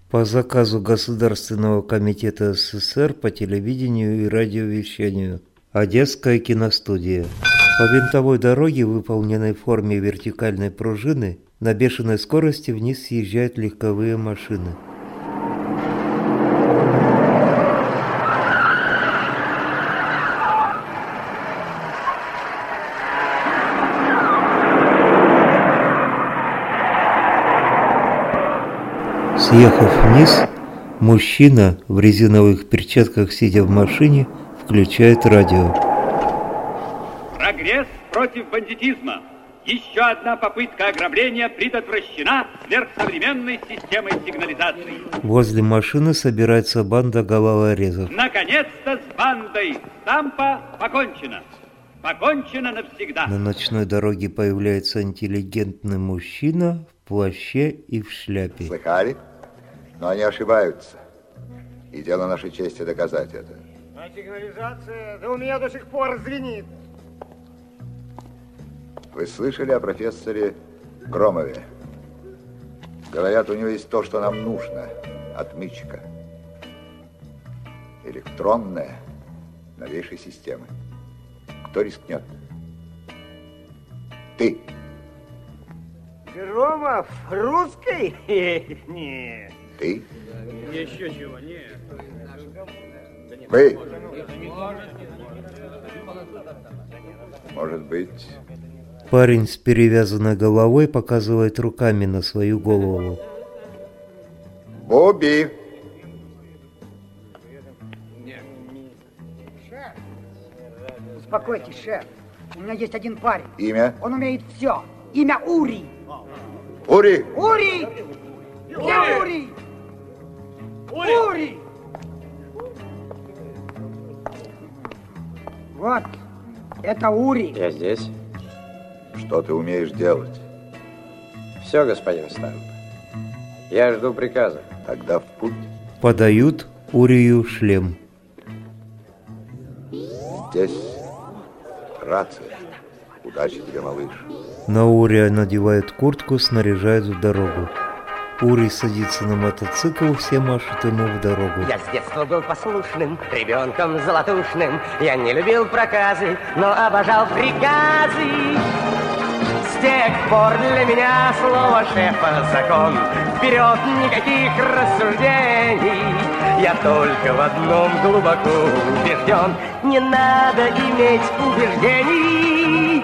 По заказу Государственного комитета СССР по телевидению и радиовещанию. Одесская киностудия. По винтовой дороге, выполненной в форме вертикальной пружины, на бешеной скорости вниз съезжают легковые машины. Съехав вниз, мужчина в резиновых перчатках, сидя в машине, включает радио. Прогресс против бандитизма. Еще одна попытка ограбления предотвращена сверхсовременной системой сигнализации. Возле машины собирается банда головорезов. Наконец-то с бандой Стампа покончено. Покончено навсегда. На ночной дороге появляется интеллигентный мужчина в плаще и в шляпе. Слыхали? Но они ошибаются. И дело нашей чести доказать это. А сигнализация, да у меня до сих пор звенит. Вы слышали о профессоре Громове? Говорят, у него есть то, что нам нужно. Отмычка. Электронная, новейшей системы. Кто рискнет? Ты. Громов? Русский? Нет. Ты? Еще чего? Нет. Вы. Может быть... Парень с перевязанной головой показывает руками на свою голову. Бобби! Шеф! Успокойтесь, шеф. У меня есть один парень. Имя? Он умеет все. Имя Ури. Ури! Ури! Где Ури? Ури! Вот, это Ури. Я здесь. Что ты умеешь делать? Все, господин Стамп. Я жду приказа. Тогда в путь. Подают Урию шлем. Здесь рация. Удачи тебе, малыш. На Урия надевают куртку, снаряжают в дорогу. Урий садится на мотоцикл, все машут ему в дорогу. Я с детства был послушным, ребенком золотушным. Я не любил проказы, но обожал приказы. С тех пор для меня слово шефа закон. Вперед, никаких рассуждений. Я только в одном глубоко убежден. Не надо иметь убеждений.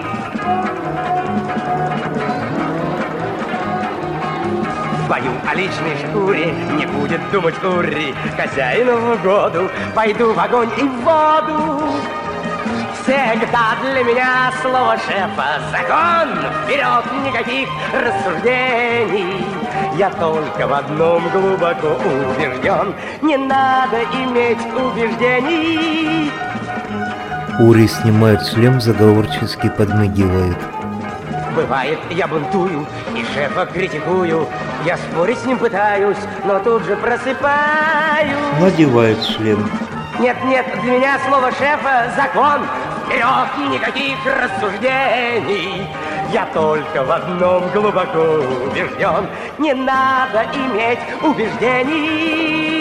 В бою о личной шкуре не будет думать Ури. Хозяину в угоду пойду в огонь и в воду. Всегда для меня слово шефа закон. Вперед, никаких рассуждений. Я только в одном глубоко убежден. Не надо иметь убеждений. Ури снимает шлем, заговорчески подмигивает. Бывает, я бунтую и шефа критикую. Я спорить с ним пытаюсь, но тут же просыпаюсь. Надевает шлем. Нет, для меня слово шефа закон. Вперед, никаких рассуждений. Я только в одном глубоко убежден. Не надо иметь убеждений.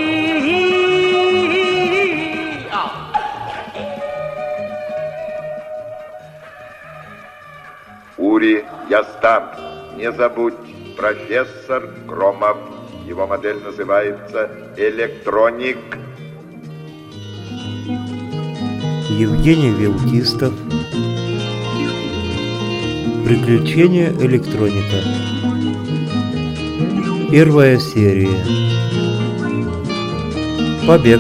Ури, я Стамп. Не забудь, профессор Громов. Его модель называется «Электроник». Евгений Велтистов. Приключения электроника. Первая серия. Побег.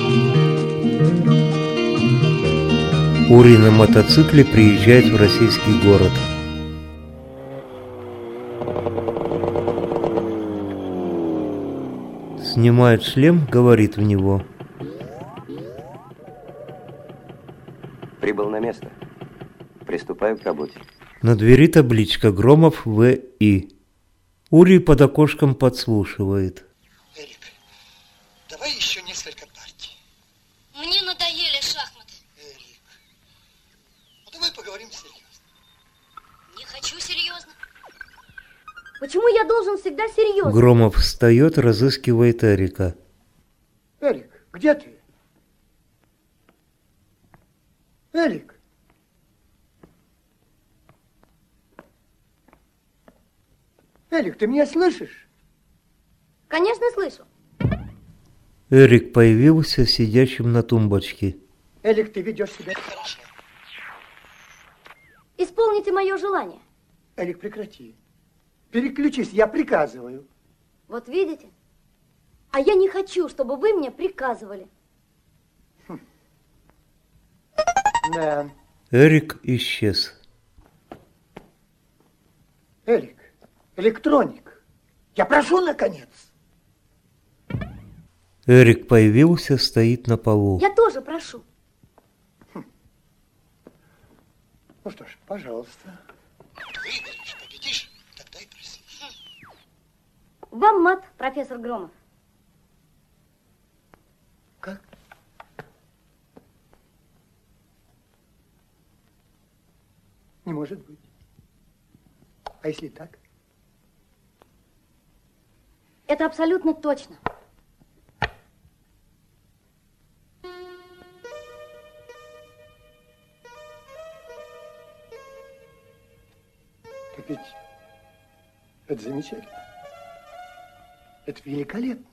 Ури на мотоцикле приезжает в российский город. Снимает шлем, говорит в него. Прибыл на место. Приступаю к работе. На двери табличка «Громов В.И». Ури под окошком подслушивает. Эрик, давай еще несколько партий. Мне надоели шахматы. Эрик, ну давай поговорим серьезно. Не хочу серьезно. Почему я должен всегда серьезно? Громов встает, разыскивает Эрика. Эрик, где ты? Эрик. Эрик, ты меня слышишь? Конечно, слышу. Эрик появился сидящим на тумбочке. Эрик, ты ведешь себя хорошо. Исполните мое желание. Эрик, прекрати. Переключись, я приказываю. Вот видите? А я не хочу, чтобы вы мне приказывали. Да. Эрик исчез. Эрик, электроник, я прошу, наконец. Эрик появился, стоит на полу. Я тоже прошу. Ну что ж, пожалуйста. Выиграешь, победишь, тогда и проси. Вам мат, профессор Громов. Как? Не может быть. А если так? Это абсолютно точно. Так ведь это замечательно. Это великолепно.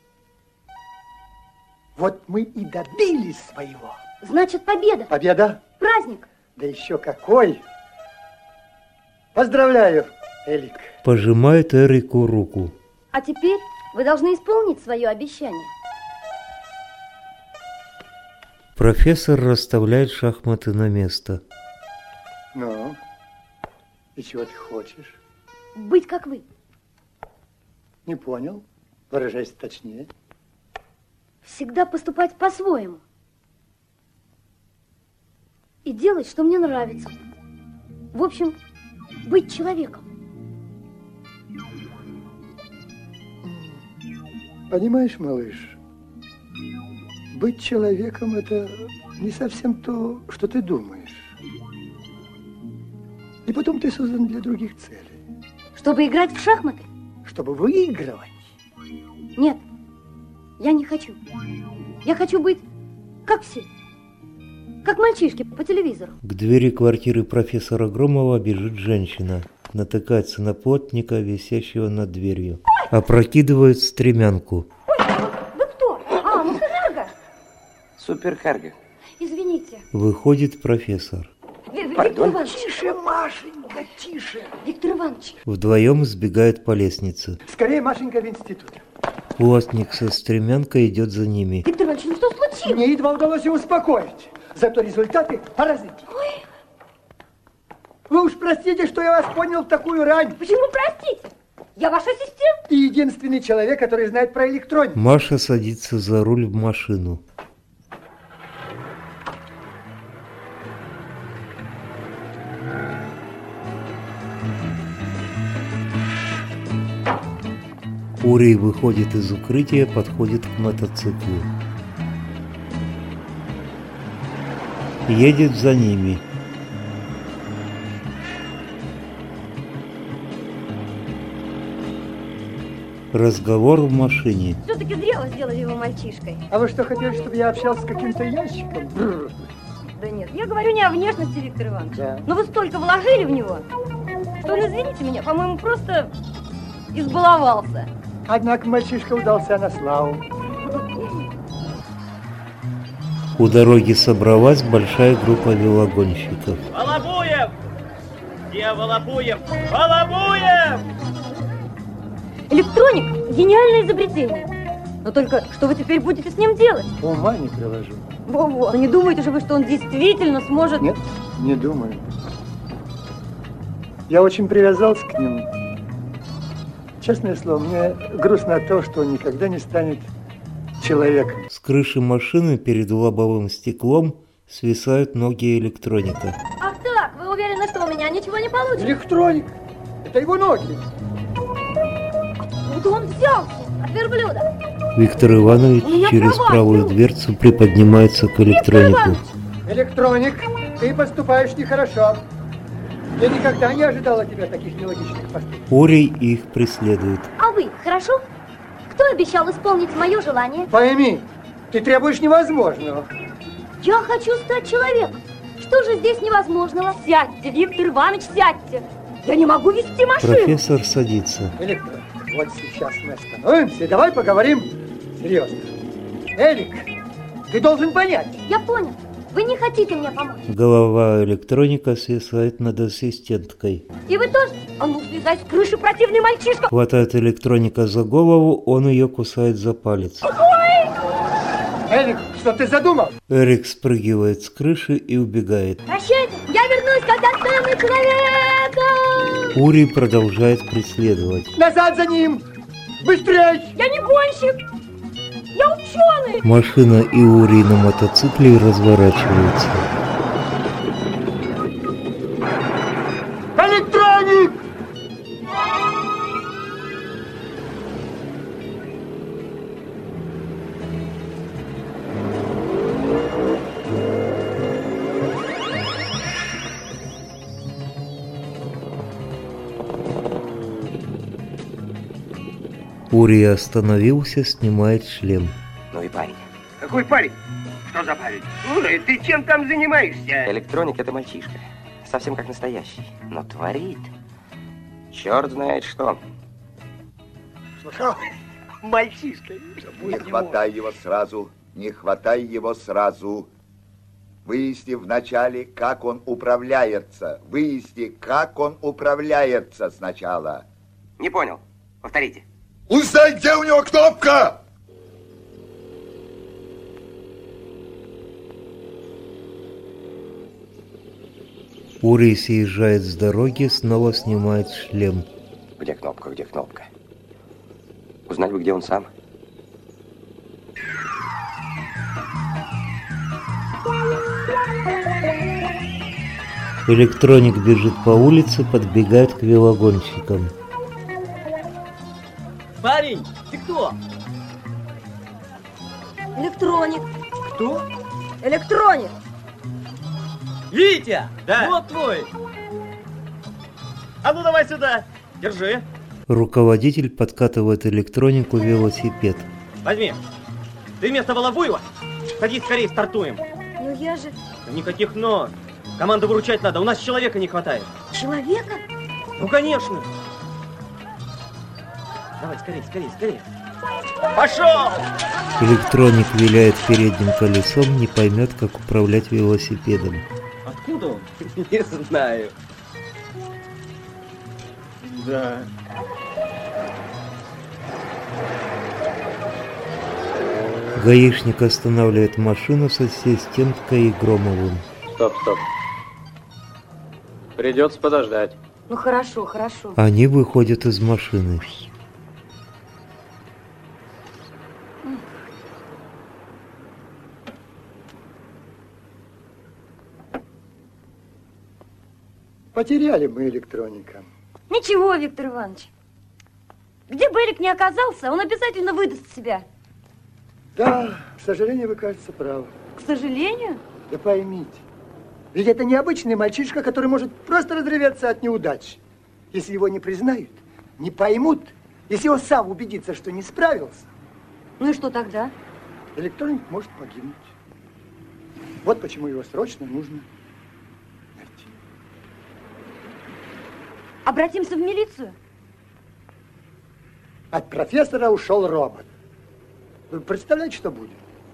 Вот мы и добились своего. Значит, победа. Победа? Праздник. Да еще какой! Поздравляю, Эрик. Пожимает Эрику руку. А теперь вы должны исполнить свое обещание. Профессор расставляет шахматы на место. Ну, и чего ты хочешь? Быть как вы. Не понял. Выражайся точнее. Всегда поступать по-своему. И делать, что мне нравится. В общем, быть человеком. Понимаешь, малыш, быть человеком – это не совсем то, что ты думаешь. И потом ты создан для других целей. Чтобы играть в шахматы? Чтобы выигрывать. Нет, я не хочу. Я хочу быть как все. Как мальчишки по телевизору. К двери квартиры профессора Громова бежит женщина. Натыкается на плотника, висящего над дверью. Опрокидывает стремянку. Ой, вы кто? А, Мухтарга. Суперкарго. Извините. Выходит профессор. Виктор Иванович. Тише, Машенька, тише. Виктор Иванович. Вдвоем сбегает по лестнице. Скорее, Машенька, в институт. Плотник со стремянкой идет за ними. Виктор Иванович, ну что случилось? Мне едва удалось его успокоить. Зато результаты поразительны. Ой. Вы уж простите, что я вас понял в такую рань. Почему простите? Я ваш ассистент. И единственный человек, который знает про электронику. Маша садится за руль в машину. Урий выходит из укрытия, подходит к мотоциклу. Едет за ними. Разговор в машине. Все-таки зря вы сделали его мальчишкой. А вы что, хотели, чтобы я общался с каким-то ящиком? Бррр. Да нет, я говорю не о внешности, Виктор Иванович. Да. Но вы столько вложили в него, что он, извините меня, по-моему, просто избаловался. Однако мальчишка удался на славу. У дороги собралась большая группа велогонщиков. Волобуев! Где Волобуев? Волобуев! Электроник – гениальное изобретение. Но только что вы теперь будете с ним делать? Ума не приложу. Во-во. Не думаете же вы, что он действительно сможет... Нет, не думаю. Я очень привязался к нему. Честное слово, мне грустно от того, что он никогда не станет человеком. С крыши машины перед лобовым стеклом свисают ноги электроника. Ах так, вы уверены, что у меня ничего не получится? Электроник! Это его ноги! Откуда он взялся? От верблюда. Виктор Иванович через правую дверцу приподнимается к электронику. Электроник, ты поступаешь нехорошо. Я никогда не ожидал от тебя таких нелогичных поступков. Урий их преследует. А вы, хорошо? Кто обещал исполнить мое желание? Пойми, ты требуешь невозможного. Я хочу стать человеком. Что же здесь невозможного? Сядьте, Виктор Иванович, сядьте. Я не могу вести машину. Профессор садится. Электро, вот сейчас мы остановимся и давай поговорим серьезно. Элик, ты должен понять. Я понял. Вы не хотите мне помочь. Голова электроника свисает над ассистенткой. И вы тоже? А ну, слезай с крыши, противный мальчишка. Хватает электроника за голову, он ее кусает за палец. Ой! Элик, что ты задумал? Эрик спрыгивает с крыши и убегает. Прощайте, я вернусь, когда стану человеком. Урий продолжает преследовать. Назад за ним! Быстрей! Я не гонщик. Я ученый. Машина и Урий на мотоцикле разворачиваются. Электроник! Урий остановился, снимает шлем. Ну и парень. Какой парень? Что за парень? Слушай, ты чем там занимаешься? Электроник — это мальчишка. Совсем как настоящий. Но творит. Черт знает что. Слушай, мальчишка. Не хватай его сразу, не хватай его сразу. Выясни вначале, как он управляется. Выясни, как он управляется сначала. Не понял. Повторите. Узнай, где у него кнопка! Урий съезжает с дороги, снова снимает шлем. Где кнопка, где кнопка? Узнать бы, где он сам. Электроник бежит по улице, подбегает к велогонщикам. Парень, ты кто? Электроник. Кто? Электроник. Витя! Да. Вот твой! А ну давай сюда! Держи! Руководитель подкатывает электронику велосипед. Возьми! Ты вместо Воловуева? Садись скорее, стартуем! Ну я же... Никаких «но». Команду выручать надо, у нас человека не хватает. Человека? Ну, конечно! Давай, скорее, скорее, скорее! Пошел! Электроник виляет передним колесом, не поймет, как управлять велосипедом. Откуда он? Не знаю. Да. Гаишник останавливает машину с ассистенткой и Громовым. Стоп, стоп. Придется подождать. Ну хорошо, хорошо. Они выходят из машины. Потеряли мы электроника. Ничего, Виктор Иванович. Где бы Эрик ни оказался, он обязательно выдаст себя. Да, к сожалению, вы, кажется, правы. К сожалению? Да поймите, ведь это необычный мальчишка, который может просто разреветься от неудач. Если его не признают, не поймут, если он сам убедится, что не справился. Ну и что тогда? Электроник может погибнуть. Вот почему его срочно нужно найти. Обратимся в милицию? От профессора ушел робот. Вы представляете, что будет?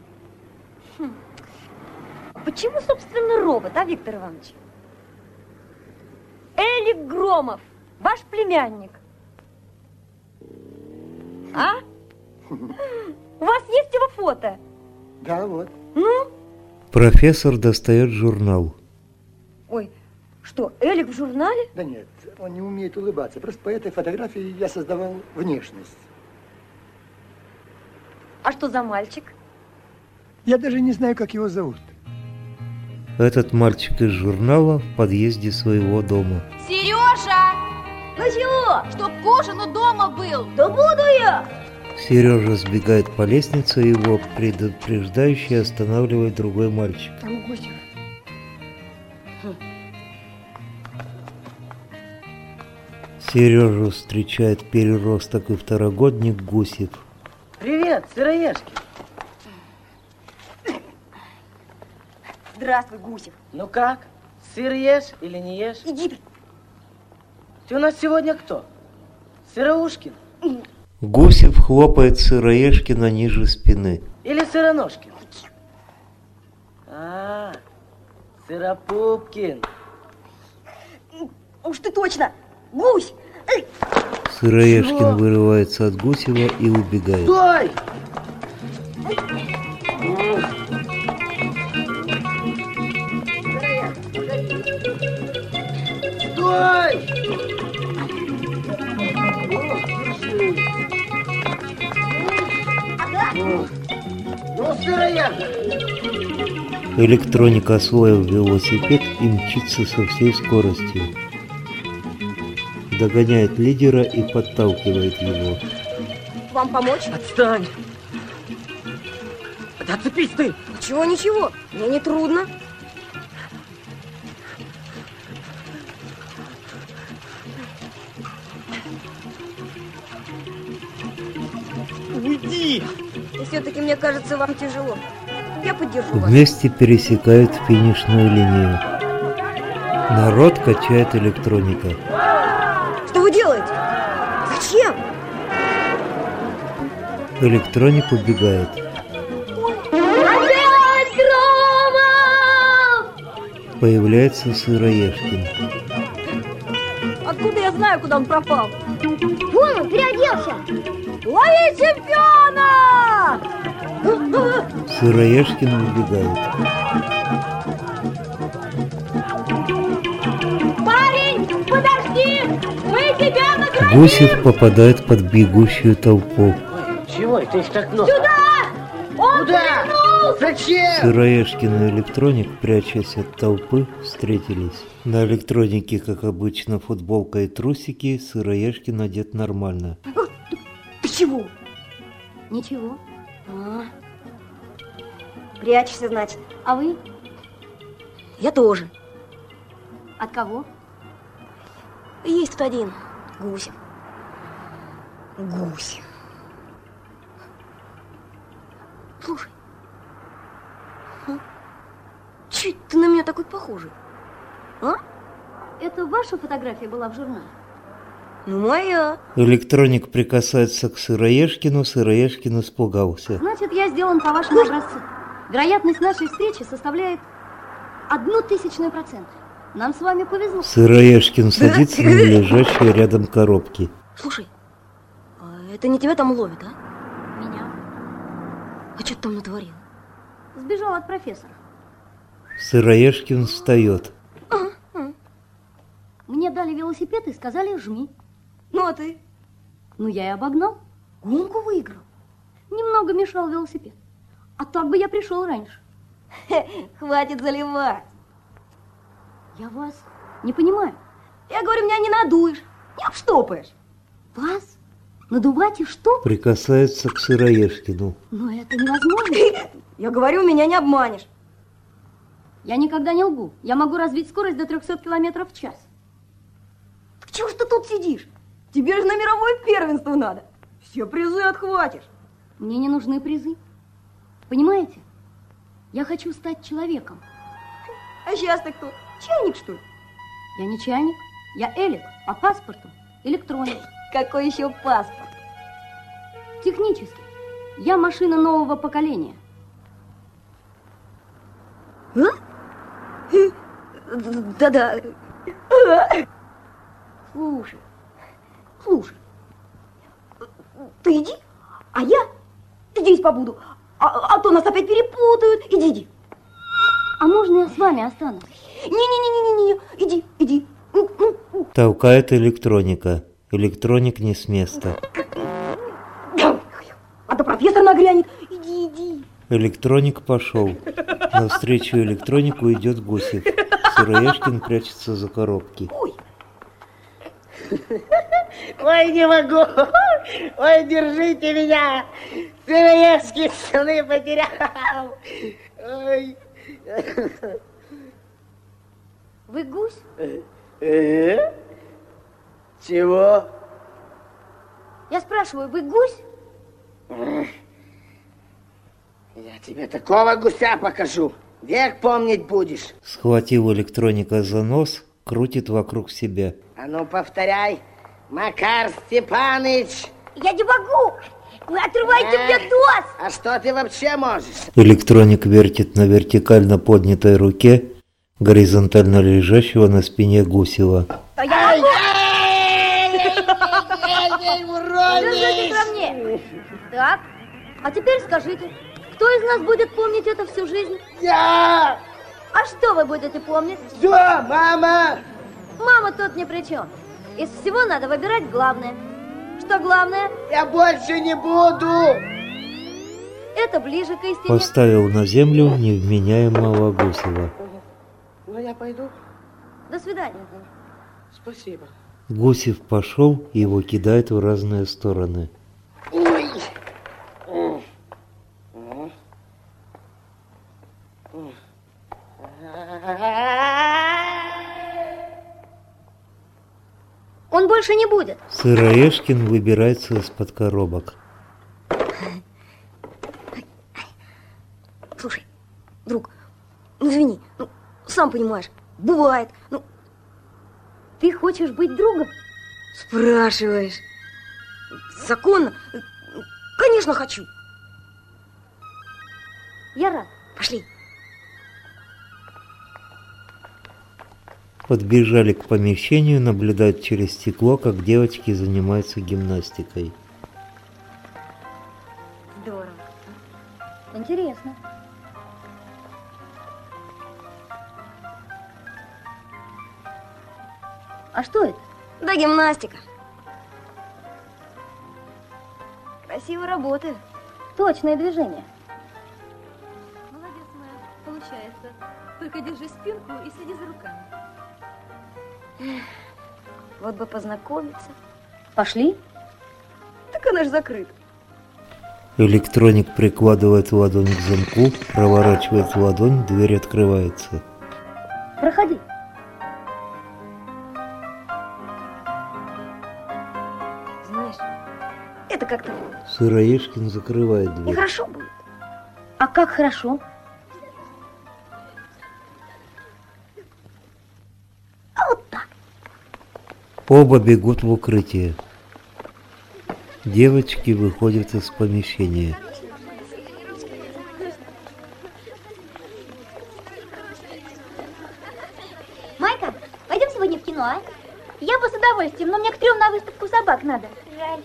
Почему, собственно, робот, а, Виктор Иванович? Элик Громов, ваш племянник. А? У вас есть его фото? Да, вот. Ну? Профессор достает журнал. Ой, что, Элик в журнале? Да нет, он не умеет улыбаться. Просто по этой фотографии я создавал внешность. А что за мальчик? Я даже не знаю, как его зовут. Этот мальчик из журнала в подъезде своего дома. Сережа! Ну чего? Чтоб к ужину дома был. Да буду я! Сережа сбегает по лестнице, и его предупреждающе останавливает другой мальчик. Там гостев. Сережу встречает переросток и второгодник Гусев. Привет, сыроежки. Здравствуй, Гусев. Ну как? Сыр ешь или не ешь? Иди ты. Ты у нас сегодня кто? Сыроушкин? Гусев хлопает Сыроежкина ниже спины. Или Сыроножкин? А, Сыропупкин. Уж ты точно, Гусь! Сыроежкин вырывается от Гусева и убегает. Стой! Стой! Ну, сыроежка! Электроник, освоив велосипед, и мчится со всей скоростью. Догоняет лидера и подталкивает его. Вам помочь? Отстань! Да отцепись ты! Ничего, мне не трудно. Уйди! И все-таки, мне кажется, вам тяжело. Я поддержу вас. Вместе пересекают финишную линию. Народ качает электроника. Что вы делаете? Зачем? Электроник убегает. Опять Громов! Появляется Сыроежкин. Откуда я знаю, куда он пропал? Вон он, переоделся! Лови чемпиона! Сыроежкин убегает. Парень, подожди! Мы тебя наградим! Гусев попадает под бегущую толпу. Чего это их так много? Сюда! Он Куда? вернулся! Зачем? Сыроежкин и электроник, прячась от толпы, встретились. На электронике, как обычно, футболка и трусики. Сыроежкин одет нормально. Ты чего? Ничего. Прячешься, значит. А вы? Я тоже. От кого? Есть тут один. Гусев. Гусев. Слушай. Чуть ты на меня такой похожий? А? Это ваша фотография была в журнале? Ну, моя. Электроник прикасается к Сыроежкину. Сыроежкин испугался. Значит, я сделан по вашему образцу. Вероятность нашей встречи составляет 0,01%. Нам с вами повезло. Сыроежкин садится на лежащие рядом коробки. Слушай, а это не тебя там ловит, а? Меня? А что ты там натворил? Сбежал от профессора. Сыроежкин встает. Мне дали велосипед и сказали «жми». Ну, а ты? Ну, я и обогнал. Гонку выиграл? Немного мешал велосипед. А так бы я пришел раньше. Хватит заливать. Я вас не понимаю. Я говорю, меня не надуешь, не обштопаешь. Вас? Надувать и что? Прикасается к Сыроежкину. Но это невозможно. Я говорю, меня не обманешь. Я никогда не лгу. Я могу развить скорость до 300 км в час. Так чего ж ты тут сидишь? Тебе же на мировое первенство надо. Все призы отхватишь. Мне не нужны призы. Понимаете? Я хочу стать человеком. А сейчас ты кто? Чайник, что ли? Я не чайник. Я Элик. По паспорту электроник. Какой еще паспорт? Технически. Я машина нового поколения. Да-да. Слушай. Ты иди, а я здесь побуду. А то нас опять перепутают. Иди. А можно я с вами останусь? Не, иди. Толкает электроника. Электроник не с места. А то профессор нагрянет. Иди. Электроник пошел. Навстречу электронику идет Гусев. Сыроежкин прячется за коробки. Ой, не могу. Ой, держите меня. Сыроежки сны потерял. Ой. Вы гусь? Чего? Я спрашиваю, вы гусь? Я тебе такого гуся покажу. Век помнить будешь. Схватив электроника за нос, крутит вокруг себя. А ну повторяй. Макар Степаныч. Я не могу. Вы отрываете мне нос. А что ты вообще можешь? Электроник вертит на вертикально поднятой руке горизонтально лежащего на спине Гусева. Я могу. Держите ко мне. Так, а теперь скажите, кто из нас будет помнить это всю жизнь? Я! А что вы будете помнить? Что, мама? Мама тут ни при чем. Из всего надо выбирать главное. Что главное? Я больше не буду. Это ближе к истине. Поставил на землю невменяемого Гусева. Ну, я пойду. До свидания. Спасибо. Гусев пошел, и его кидает в разные стороны. Ой. Он больше не будет. Сыроежкин выбирается из-под коробок. Слушай, друг, ну извини, ну, сам понимаешь, бывает. Ну, ты хочешь быть другом? Спрашиваешь. Законно? Конечно, хочу. Я рад. Пошли. Подбежали к помещению, наблюдают через стекло, как девочки занимаются гимнастикой. Здорово. Интересно. А что это? Да, гимнастика. Красиво работаю. Точное движение. Молодец, моя. Получается. Только держи спинку и следи за руками. Вот бы познакомиться. Пошли. Так она ж закрыта. Электроник прикладывает ладонь к замку, проворачивает ладонь, дверь открывается. Проходи. Знаешь, это как-то Сыроежкин закрывает дверь. нехорошо будет. А как хорошо? А вот так. Оба бегут в укрытие. Девочки выходят из помещения. Майка, пойдем сегодня в кино, а? Я бы с удовольствием, но мне к 3 на выставку собак надо. Жаль.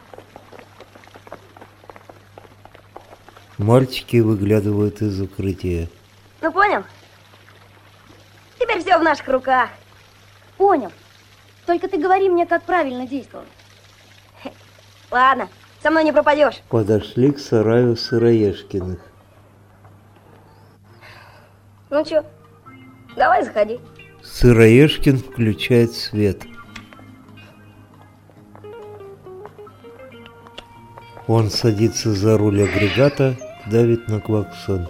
Мальчики выглядывают из укрытия. Ну, понял? Теперь все в наших руках. Понял. Только ты говори мне, как правильно действовать. Ладно, со мной не пропадешь. Подошли к сараю Сыроежкиных. Ну что, давай заходи. Сыроежкин включает свет. Он садится за руль агрегата, давит на клаксон.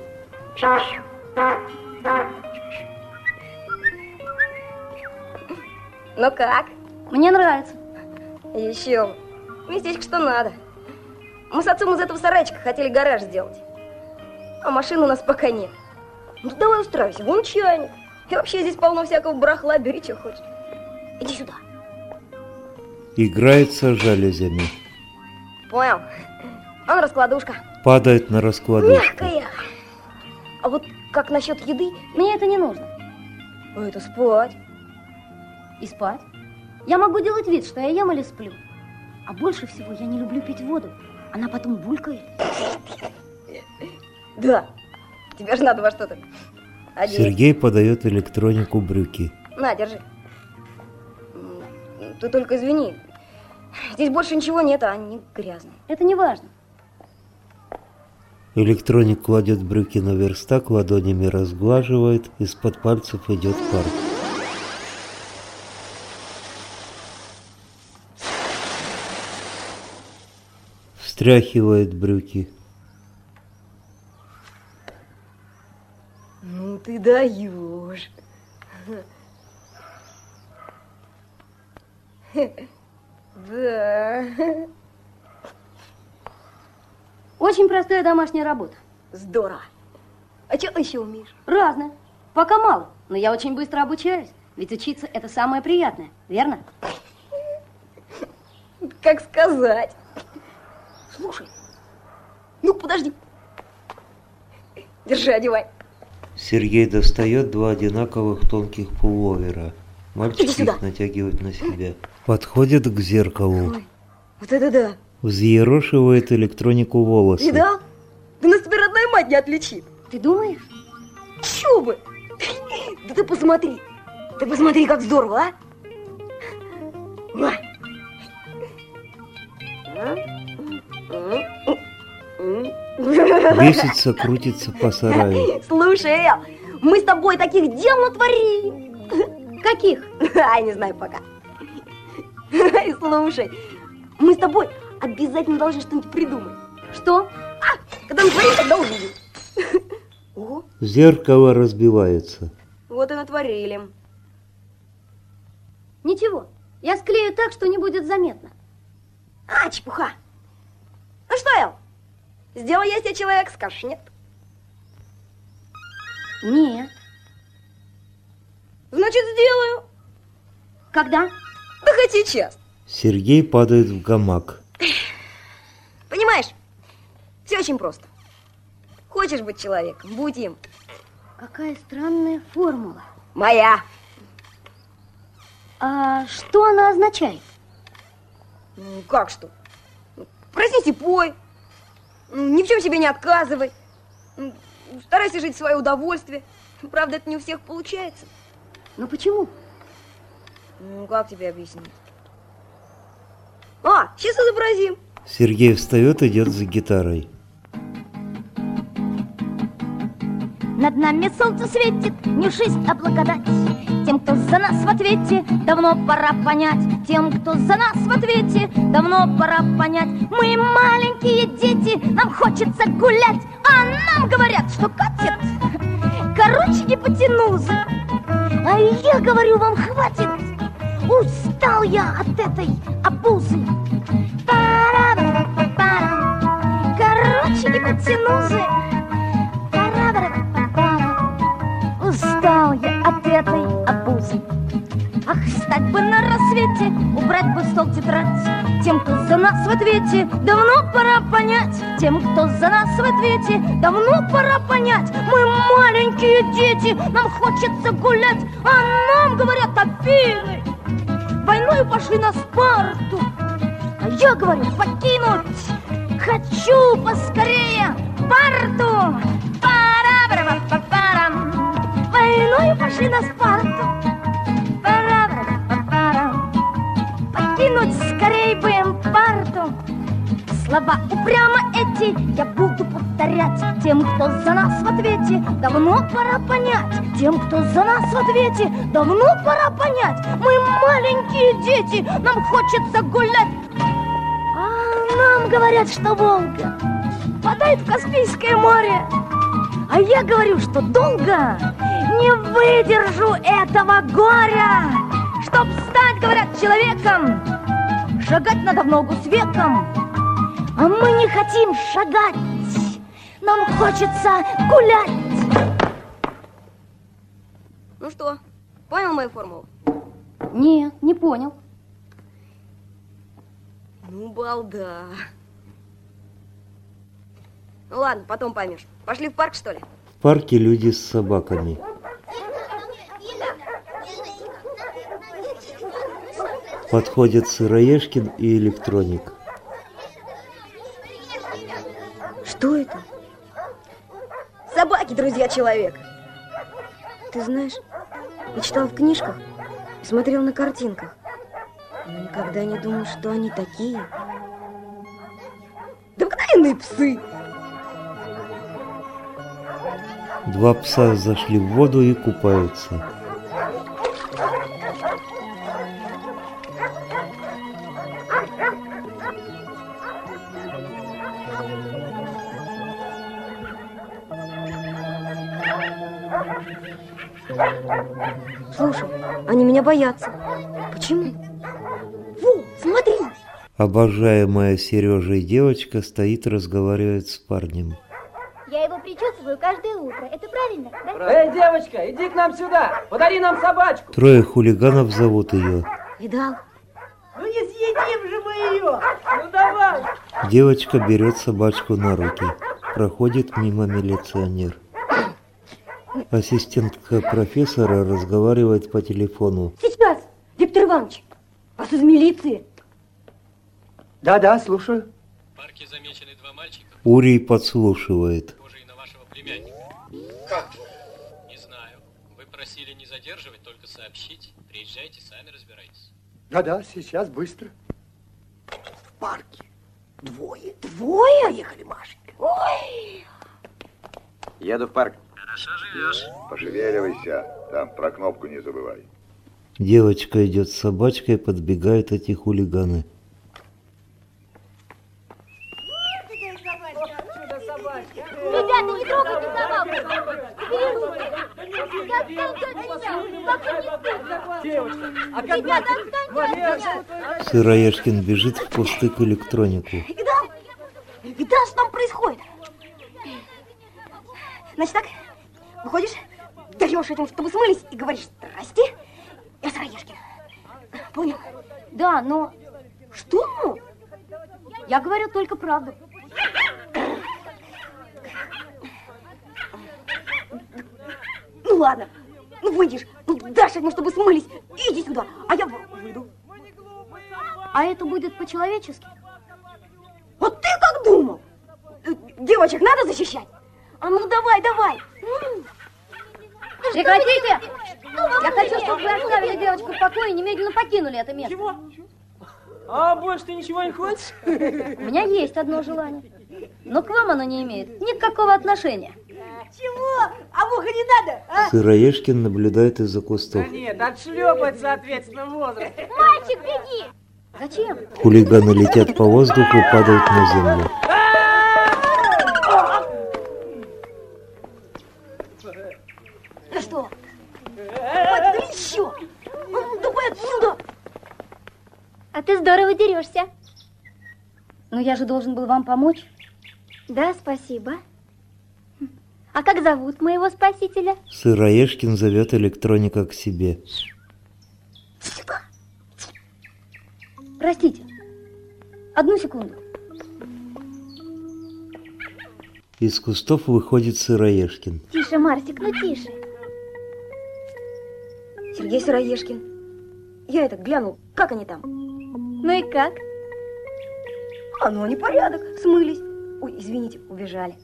Ну как? Мне нравится. Еще бы. Местечко что надо. Мы с отцом из этого сарайчика хотели гараж сделать. А машин у нас пока нет. Ну давай устраивайся, вон чайник. И вообще здесь полно всякого барахла, бери, что хочешь. Иди сюда. Играется жалюзями. Понял. Он раскладушка. Падает на раскладушку. Мягкая. А вот как насчет еды? Мне это не нужно. А это спать. И спать? Я могу делать вид, что я ем или сплю. А больше всего я не люблю пить воду. Она потом булькает. Да. Тебе же надо во что-то одеть. Сергей подает электронику брюки. На, держи. Ты только извини. Здесь больше ничего нет, а они грязные. Это не важно. Электроник кладет брюки на верстак, ладонями разглаживает, из-под пальцев идет пар. Встряхивает брюки. Ну ты даешь. Да. Очень простая домашняя работа. Здорово. А что еще умеешь? Разное. Пока мало, но я очень быстро обучаюсь. Ведь учиться – это самое приятное, верно? Как сказать? Слушай, ну подожди. Держи, одевай. Сергей достает два одинаковых тонких пуловера. Мальчик их натягивает на себя. Подходит к зеркалу. Ой, вот это да. Взъерошивает электронику волосы. Видал? Да нас теперь родная мать не отличит. Ты думаешь? Чё бы? Да ты посмотри. Ты посмотри, как здорово, а? Бесится, крутится по сараю. Слушай, Эл, мы с тобой таких дел натворили. Каких? Ай, не знаю пока. Слушай, мы с тобой обязательно должны что-нибудь придумать. Что? Когда натворим, тогда увидим. Ого. Зеркало разбивается. Вот и натворили. Ничего, я склею так, что не будет заметно. А, чепуха. Ну что, Эл, сделал я себе человек, скажешь нет? Нет. Значит, сделаю. Когда? Да хоть сейчас. Сергей падает в гамак. Понимаешь, все очень просто. Хочешь быть человеком, будь им. Какая странная формула. Моя. А что она означает? Ну, как что? Проснись и пой. Ни в чем себе не отказывай. Старайся жить в свое удовольствие. Правда, это не у всех получается. Но почему? Ну, как тебе объяснить? А, сейчас изобразим. Сергей встает, идет за гитарой. Над нами солнце светит, не жизнь, а благодать. Тем, кто за нас в ответе, давно пора понять. Тем, кто за нас в ответе, давно пора понять. Мы маленькие дети, нам хочется гулять, а нам говорят, что катит короче гипотенузы. А я говорю, вам хватит, устал я от этой обузы. Короче гипотенузы. Устал я от этой обузы. Ах, встать бы на рассвете, убрать бы в стол тетрадь. Тем, кто за нас в ответе, давно пора понять. Тем, кто за нас в ответе, давно пора понять. Мы маленькие дети, нам хочется гулять, а нам говорят Афины, войною пошли на Спарту. А я говорю, покинуть хочу поскорее Спарту. Пара-пара-пара-пара. Войною пошли на Спарту. Пара-пара-пара. Покинуть скорей бы им Спарту. Слова упрямо эти я буду повторять. Тем, кто за нас в ответе, давно пора понять. Тем, кто за нас в ответе, давно пора понять. Мы маленькие дети, нам хочется гулять, а нам говорят, что Волга впадает в Каспийское море. А я говорю, что долго не выдержу этого горя. Чтоб стать, говорят, человеком, шагать надо в ногу с веком. А мы не хотим шагать, нам хочется гулять. Ну что, понял мою формулу? Нет, не понял. Ну, балда. Ну ладно, потом поймешь. Пошли в парк, что ли? В парке люди с собаками. Подходят Сыроежкин и Электроник. Что это? Собаки, друзья человека. Ты знаешь, я читал в книжках и смотрел на картинках, но никогда не думал, что они такие. Да обыкновенные псы. Два пса зашли в воду и купаются. Слушай, они меня боятся. Почему? Смотри. Обожаемая Сережей девочка стоит, разговаривает с парнем. Я его причесываю каждое утро. Это правильно, да? Эй, девочка, иди к нам сюда. Подари нам собачку. Трое хулиганов зовут ее. Видал? Ну не съедим же мы ее. Ну давай. Девочка берет собачку на руки. Проходит мимо милиционер. Ассистентка профессора разговаривает по телефону. Сейчас, Виктор Иванович, вас из милиции. Да, слушаю. В парке замечены 2 мальчика, Урий подслушивает. похожие на вашего племянника. Как? Не знаю. Вы просили не задерживать, только сообщить. Приезжайте, сами разбирайтесь. Да, сейчас, быстро. В парке. Двое. Двое? Поехали, Машенька. Ой. Еду в парк. Хорошо живешь. Пошевеливайся, там про кнопку не забывай. Девочка идет с собачкой, подбегают эти хулиганы. Ребята, не трогайте собаку. Убери руки. Да отстаньте от меня. Пока не стыдно. Ребята, отстаньте от меня. Сыроежкин бежит в кусты к электронику. Видал, что там происходит? Значит так, выходишь, даешь этим, чтобы смылись, и говоришь: здрасте, я Сыроежкин. Понял? Да, но... Что ну? Я говорю только правду. Ну ладно, ну выйдешь, ну дашь этим, чтобы смылись, иди сюда, а я выйду. А это будет по-человечески? Вот ты как думал? Девочек надо защищать? А ну давай. Прекратите! Я хочу, чтобы вы оставили девочку в покое и немедленно покинули это место. Чего? А больше ты ничего не хочешь? У меня есть одно желание, но к вам оно не имеет никакого отношения. Чего? А муха не надо, а? Сыроежкин наблюдает из-за кустов. Да нет, отшлепать в соответственном возрасте. Мальчик, беги! Зачем? Хулиганы летят по воздуху, падают на землю. Ну что? Хватит еще! Давай отсюда! А ты здорово дерешься. Но я же должен был вам помочь. Да, спасибо. А как зовут моего спасителя? Сыроежкин зовет электроника к себе. Простите. Одну секунду. Из кустов выходит Сыроежкин. Тише, Марсик, ну тише. Сергей Сыроежкин. Я глянул, как они там. Ну и как? А ну они порядок, смылись. Ой, извините, убежали.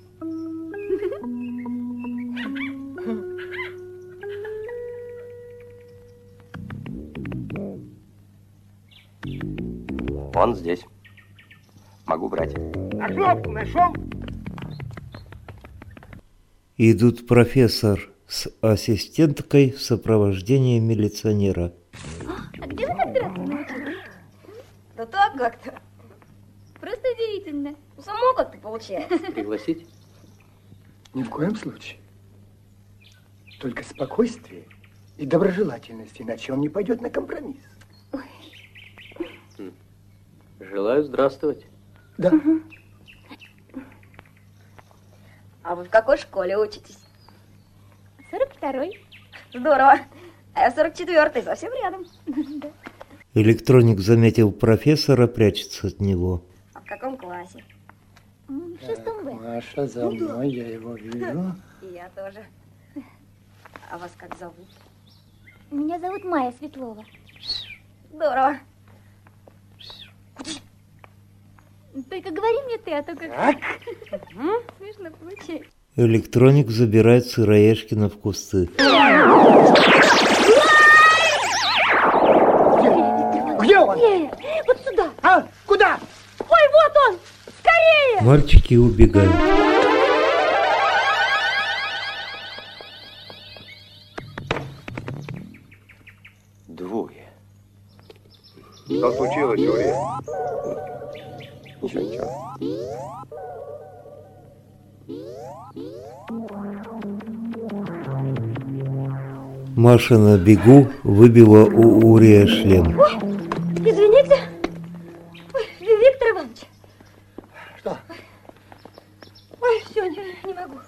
Он здесь. Могу брать. А кнопку нашел? Идут профессор с ассистенткой в сопровождении милиционера. А где вы так драться научились? Да так как-то. Просто удивительно. Само как-то получается. Пригласить? Ни в коем случае. Только спокойствие и доброжелательность, иначе он не пойдет на компромисс. Желаю здравствовать. Да. А вы в какой школе учитесь? 42-й. Здорово. А я в 44-й, совсем рядом. Электроник заметил профессора, прячется от него. А в каком классе? В 6-м Б. Маша, за мной, я его вижу. И я тоже. А вас как зовут? Меня зовут Майя Светлова. Здорово. Только говори мне ты, а то как... Смешно получается. Электроник забирает Сыроежкина в кусты. Где он? Вот сюда. А? Куда? Ой, вот он! Скорее! Мальчики убегают. Двое. Что случилось, Юрий? Ничего. Маша на бегу выбила у Урия шлем. Извините, Не могу.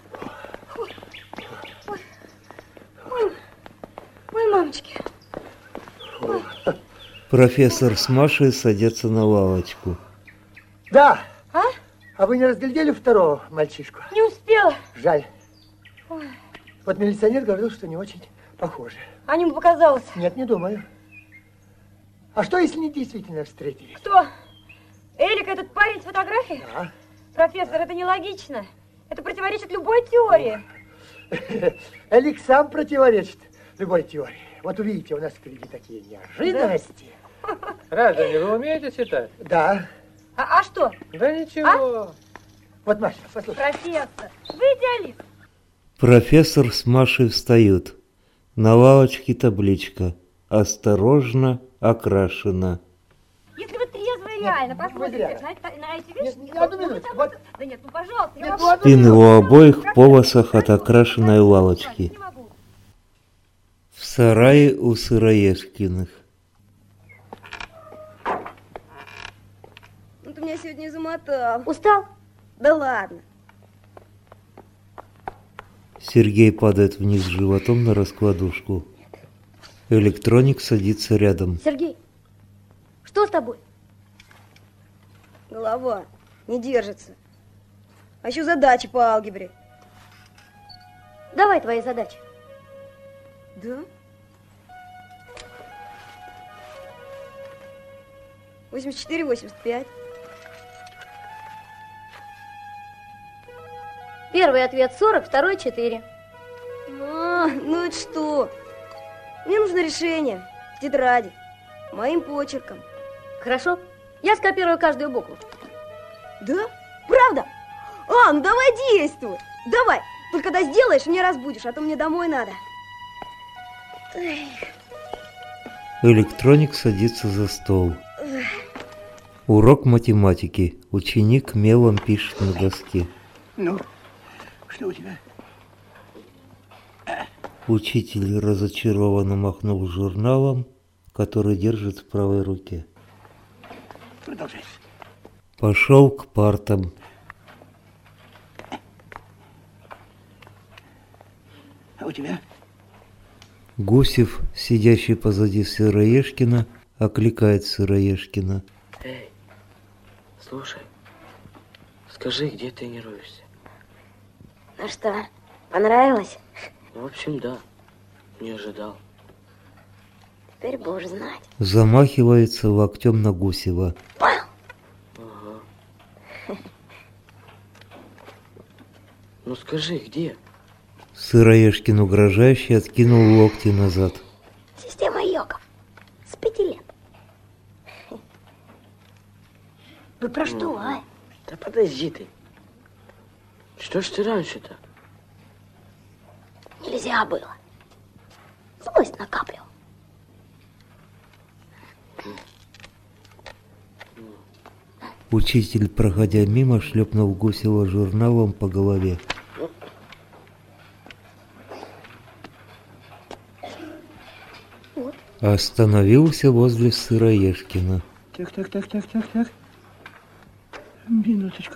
Ой, мамочки. Ой. Профессор с Машей садятся на лавочку. Да. А вы не разглядели второго мальчишку? Не успела. Жаль. Ой. Вот милиционер говорил, что не очень похожи. А ему показалось? Нет, не думаю. А что, если не действительно встретились? Кто? Элик, этот парень с фотографией? Да. Профессор, это нелогично. Это противоречит любой теории. Элик сам противоречит любой теории. Вот увидите, у нас впереди такие неожиданности. Граждане, вы умеете читать? Да. А что? Да ничего. Вот, Маша, послушай. Профессор, вы идеалист. Профессор с Машей встают. На лавочке табличка «Осторожно, окрашено». Если вы трезвы и реально посмотрите на эти вещи... Нет, одну минуту. Вот. Да нет, ну пожалуйста. Нет, Спины у обоих в полосах от окрашенной лавочки. В сарае у Сыроежкиных. Ну ты меня сегодня замотал. Устал? Да ладно. Сергей падает вниз животом на раскладушку. Электроник садится рядом. Сергей, что с тобой? Голова не держится. А еще задачи по алгебре. Давай твои задачи. Да? 84, 85. Первый ответ 40, второй 4. Ну это что? Мне нужно решение в тетради, моим почерком. Хорошо, я скопирую каждую букву. Да? Правда? Ну давай действуй. Давай, только когда сделаешь, меня разбудишь, а то мне домой надо. Электроник садится за стол. Урок математики. Ученик мелом пишет на доске. Ну, что у тебя? Учитель разочарованно махнул журналом, который держит в правой руке. Продолжай. Пошел к партам. А у тебя? Гусев, сидящий позади Сыроежкина, окликает Сыроежкина. Эй, слушай, скажи, где тренируешься? Ну что, понравилось? В общем, да, не ожидал. Теперь будешь знать. Замахивается локтем на Гусева. Ага. Ну скажи, где? Сыроежкин угрожающе откинул локти назад. Система йогов. С 5 лет. Вы про что, а? Да подожди ты. Что ж ты раньше-то? Нельзя было. Злость накапливал. Учитель, проходя мимо, шлепнул Гусева журналом по голове. Остановился возле Сыроежкина. Так. Минуточку.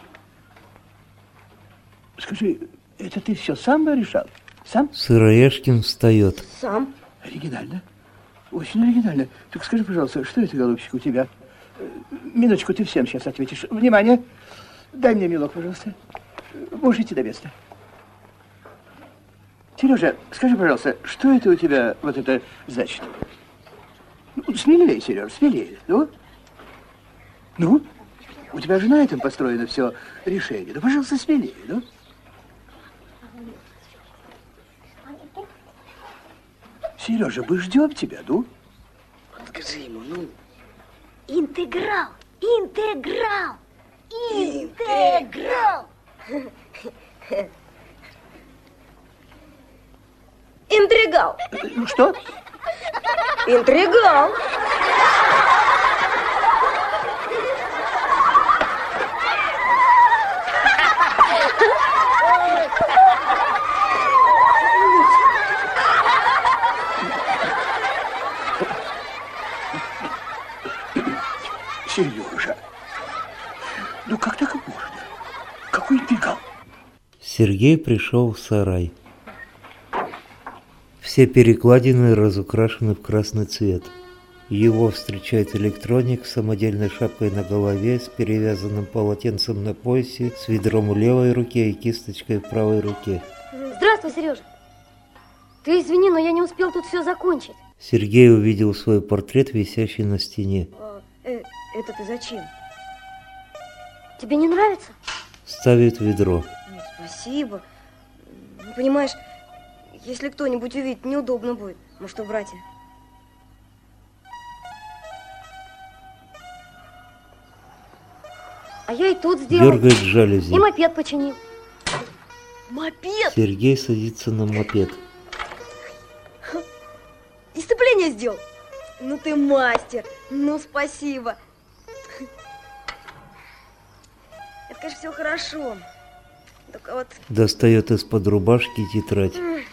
Скажи, это ты все сам решал? Сам? Сыроежкин встает. Сам. Оригинально. Очень оригинально. Так скажи, пожалуйста, что это, голубчик, у тебя? Минуточку, ты всем сейчас ответишь. Внимание! Дай мне мелок, пожалуйста. Можешь идти до места. Сережа, скажи, пожалуйста, что это у тебя вот это значит? Ну, смелее, Сереж, смелее. Ну? У тебя же на этом построено все решение. Ну, пожалуйста, смелее, ну? Сережа, мы ждем тебя, ну? Скажи ему, ну. Интеграл. Интригал. Что? Интригал. Сережа, ну как так можно? Какой интригал? Сергей пришел в сарай. Все перекладины разукрашены в красный цвет. Его встречает электроник с самодельной шапкой на голове, с перевязанным полотенцем на поясе, с ведром в левой руке и кисточкой в правой руке. Здравствуй, Сережа. Ты извини, но я не успел тут все закончить. Сергей увидел свой портрет, висящий на стене. Это ты зачем? Тебе не нравится? Ставит ведро. Ну, спасибо. Ну, понимаешь, если кто-нибудь увидит, неудобно будет. Может, убрать? А я и тут сделал. Дергает жалюзи. И мопед починил. Мопед? Сергей садится на мопед. И сцепление сделал. Ну ты мастер. Ну спасибо. Это, конечно, все хорошо. Только вот... Достает из-под рубашки тетрадь.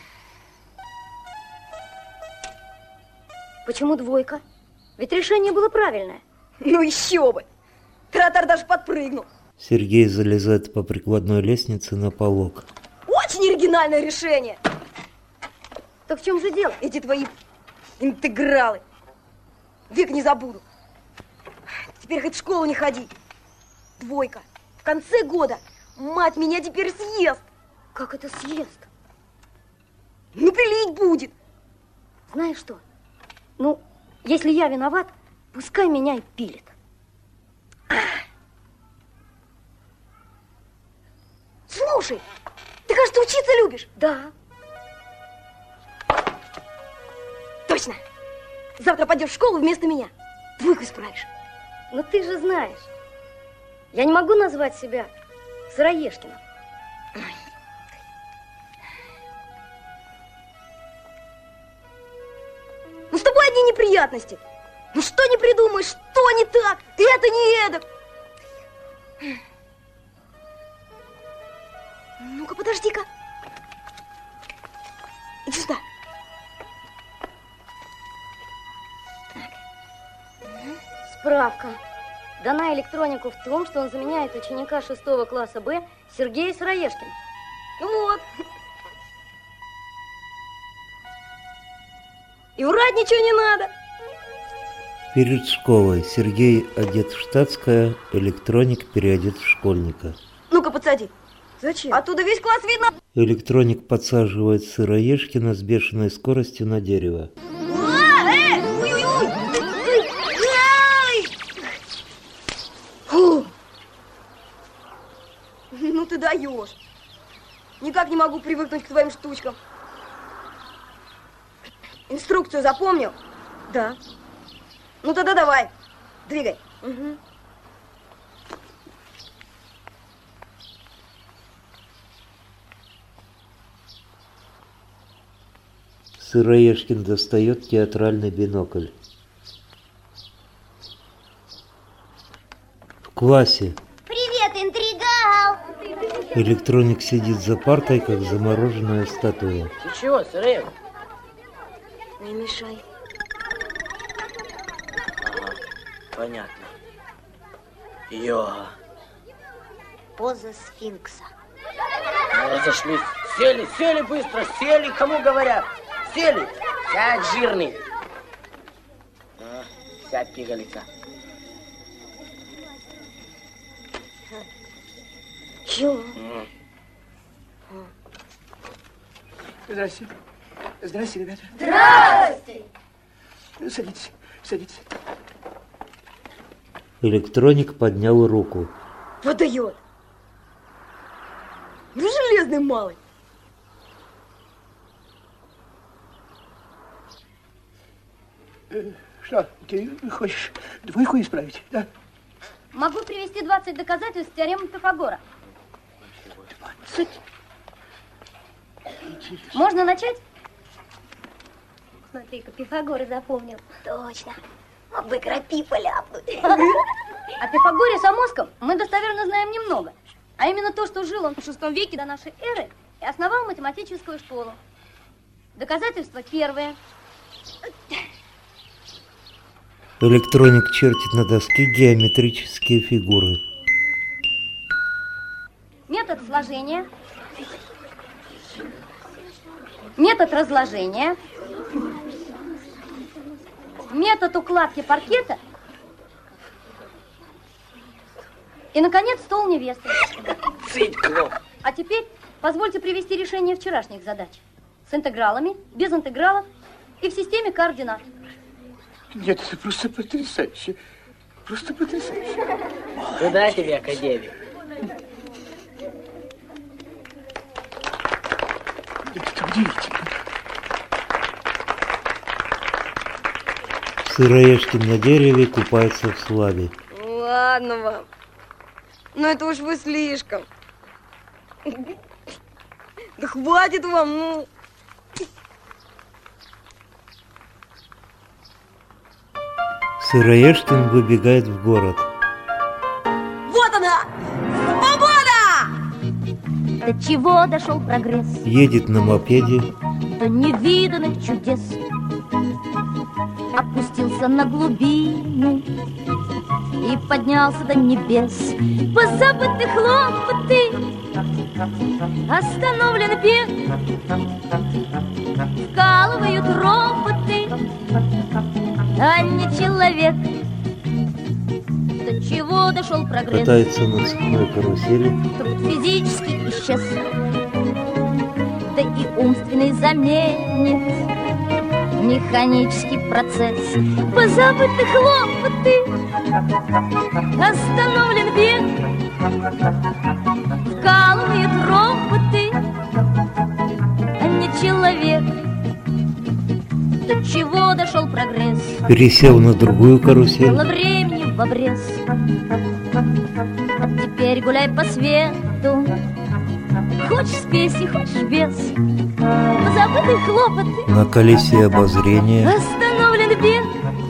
Почему двойка? Ведь решение было правильное. Ну еще бы. Тротар даже подпрыгнул. Сергей залезает по прикладной лестнице на полок. Очень оригинальное решение. Так в чем же дело? Эти твои интегралы. Век не забуду. Теперь хоть в школу не ходи. Двойка. В конце года мать меня теперь съест. Как это съест? Ну, пилить будет. Знаешь что? Ну, если я виноват, пускай меня и пилит. Слушай, ты, кажется, учиться любишь? Да. Точно. Завтра пойдешь в школу вместо меня. Двойку исправишь. Но ты же знаешь, я не могу назвать себя Сыроежкиным. Ну, с тобой одни неприятности. Ну, что не придумаешь, что не так, это не эдак. Ну-ка, подожди-ка. Иди сюда. Справка. Дана электронику в том, что он заменяет ученика 6 класса Б Сергея Сыроежкина. Вот. И врать ничего не надо. Перед школой Сергей одет в штатское, электроник переодет в школьника. Ну-ка, подсади. Зачем? Оттуда весь класс видно. Электроник подсаживает Сыроежкина с бешеной скоростью на дерево. Ну ты даешь. Никак не могу привыкнуть к твоим штучкам. Инструкцию запомнил? Да. Ну тогда давай, двигай. Угу. Сыроежкин достает театральный бинокль. В классе. Привет, интригал! Электроник сидит за партой, как замороженная статуя. Ты чего, Сыроежкин? Не мешай. Ага, понятно. Йога. Поза сфинкса. Ну, разошлись. Сели быстро, сели, кому говорят? Сели. Сядь, жирный. Сядь, пигалица. Чего? Здрасте. Здрасте, ребята. Здрасте! Садитесь, садитесь. Электроник поднял руку. Вот дает. Ну, железный малый. Что, ты хочешь двойку исправить, да? Могу привести 20 доказательств теоремы Пифагора. 20? Можно начать? Смотри-ка, Пифагора запомнил. Точно. Мог бы крапива ляпнуть. О Пифагоре Самосском мы достоверно знаем немного. А именно то, что жил он в VI веке до нашей эры и основал математическую школу. Доказательство первое. Электроник чертит на доске геометрические фигуры. Метод сложения. метод разложения, метод укладки паркета и, наконец, стол невесты. А теперь позвольте привести решение вчерашних задач. С интегралами, без интегралов и в системе координат. Нет, это просто потрясающе. Просто потрясающе. Куда тебе, академик? Это удивительно. Сыроежкин на дереве купается в славе. Ладно вам. Но это уж вы слишком. Да хватит вам, ну. Сыроежкин выбегает в город. Вот она! Свобода! До чего дошел прогресс? Едет на мопеде. До невиданных чудес. Опустился на глубину и поднялся до небес. Позабыты хлопоты, остановлен бег, вкалывают роботы, а не человек. До чего дошел прогресс? Катается на цепной карусели. Труд физически исчез, да и умственный заменит механический процесс. Позабыты хлопоты, остановлен бег, вкалывают роботы, а не человек. До чего дошел прогресс? Пересел на другую карусель. Было времени в обрез. А теперь гуляй по свету, хочешь с песней, хочешь без. Позабыты хлопоты, На колесе обозрения. остановлен бег,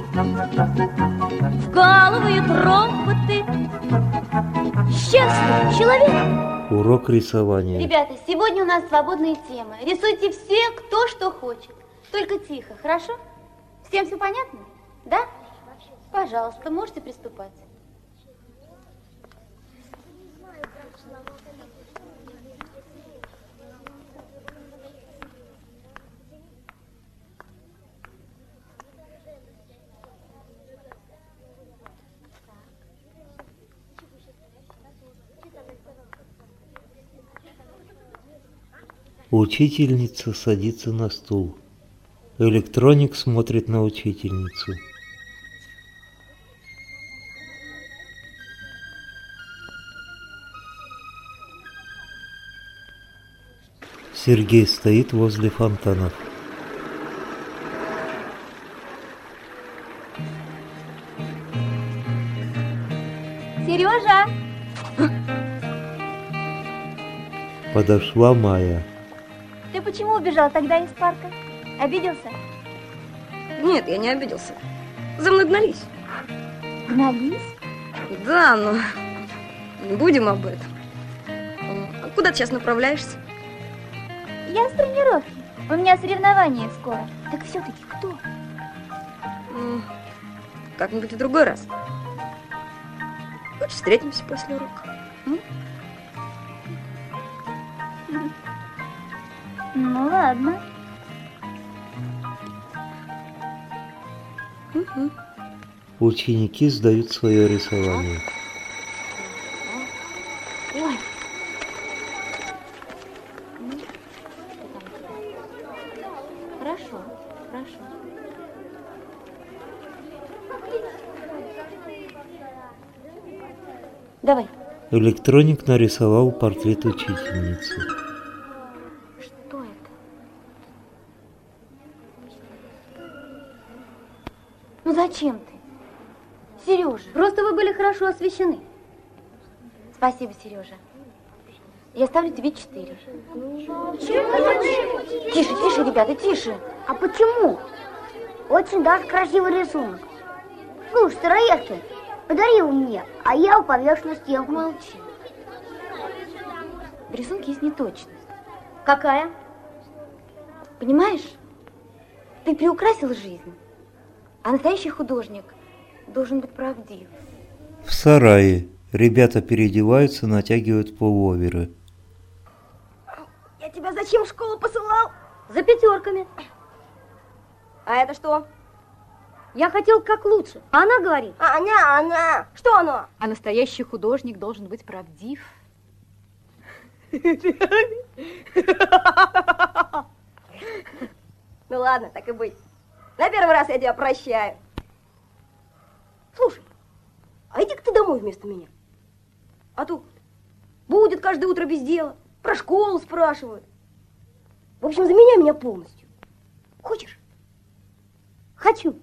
вкалывают роботы. Счастный человек. Урок рисования. Ребята, сегодня у нас свободные темы. Рисуйте все, кто что хочет. Только тихо, хорошо? Всем все понятно? Да? Пожалуйста, можете приступать. Учительница садится на стул. Электроник смотрит на учительницу. Сергей стоит возле фонтанов. Сережа! Подошла Майя. Ты почему убежал тогда из парка? Обиделся? Нет, я не обиделся. За мной гнались. Гнались? Да, но не будем об этом. А куда ты сейчас направляешься? Я с тренировки. У меня соревнования скоро. Так все-таки кто? Как-нибудь в другой раз. Хочешь, встретимся после урока? Ну ладно. Ученики сдают свое рисование. Ой. Хорошо, хорошо. Давай. Электроник нарисовал портрет учительницы. Что это? Ну зачем ты? Сережа, просто вы были хорошо освещены. Спасибо, Сережа. Я ставлю тебе 4. Тише, тише, ребята, тише. А почему? Очень даже красивый рисунок. Слушай, Сыроежкин, подари его мне, а я повешу на стенку. Молчи. В рисунке есть неточность. Какая? Понимаешь, ты приукрасил жизнь, а настоящий художник должен быть правдив. В сарае ребята переодеваются, натягивают пуловеры. тебя зачем в школу посылал? За пятерками. А это что? Я хотел как лучше. А она говорит. Она. Что она? А настоящий художник должен быть правдив. Ну ладно, так и быть. На первый раз я тебя прощаю. Слушай, а иди-ка ты домой вместо меня. А то будет каждое утро без дела. Про школу спрашивают. В общем, заменяй меня полностью. Хочешь? Хочу.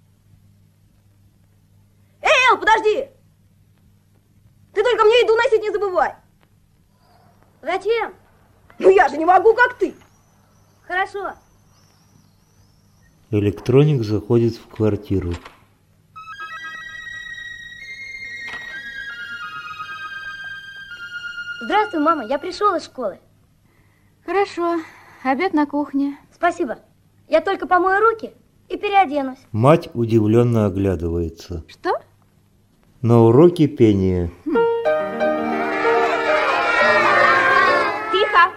Эл, подожди! Ты только мне еду носить не забывай. Зачем? Ну я же не могу, как ты. Хорошо. Электроник заходит в квартиру. Здравствуй, мама, я пришел из школы. Хорошо, обед на кухне. Спасибо. Я только помою руки и переоденусь. Мать удивленно оглядывается. Что? На уроке пения. Тихо.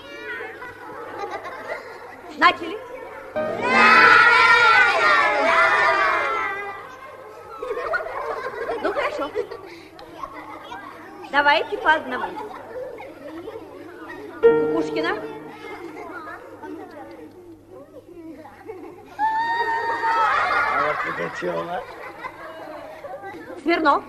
Начали. Ну хорошо. Давайте по одному. Кукушкина. А вот Пугачева. Смирнов.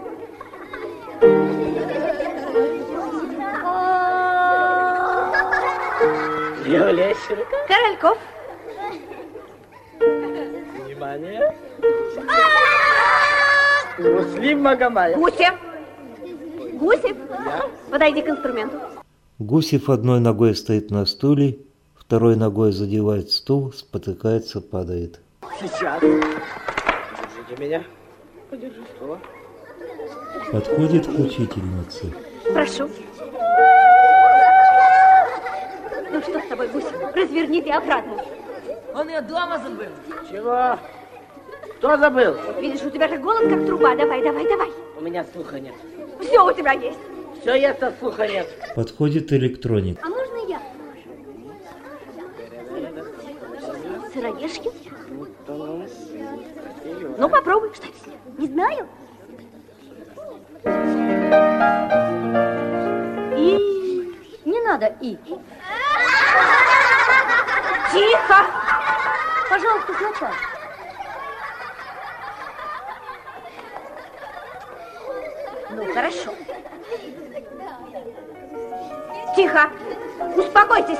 Лещенко. Корольков. Внимание. Муслим Магомаев. Гусев. Гусев. Подойди к инструменту. Гусев одной ногой стоит на стуле, второй ногой задевает стул, спотыкается, падает. Сейчас. Держите меня. Подержи стул. Подходит к учительнице. Прошу. Ну что с тобой, Гусев? Разверни ты обратно. Он ее дома забыл. Чего? Кто забыл? Видишь, у тебя же голос как труба. Давай. У меня слуха нет. Все у тебя есть. Все есть, а слуха нет. Подходит электроник. А можно я? Сыроежки? Ну, попробуй. Что если? Не знаю. Не надо и. Тихо! Пожалуйста, сначала. Ну, хорошо. Тихо! Успокойтесь!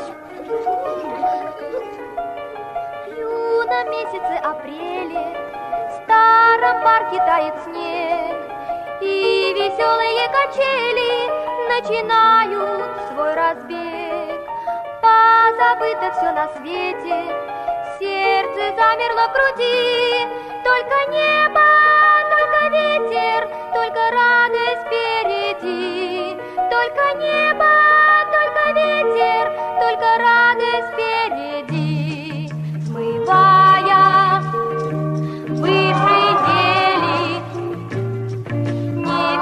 В юном месяце апреле в старом парке тает снег, и веселые качели начинают свой разбег. Позабыто все на свете, сердце замерло в груди, только небо, только ветер, только радость впереди, только небо, только ветер, только радость впереди, смывая бывшие дели, не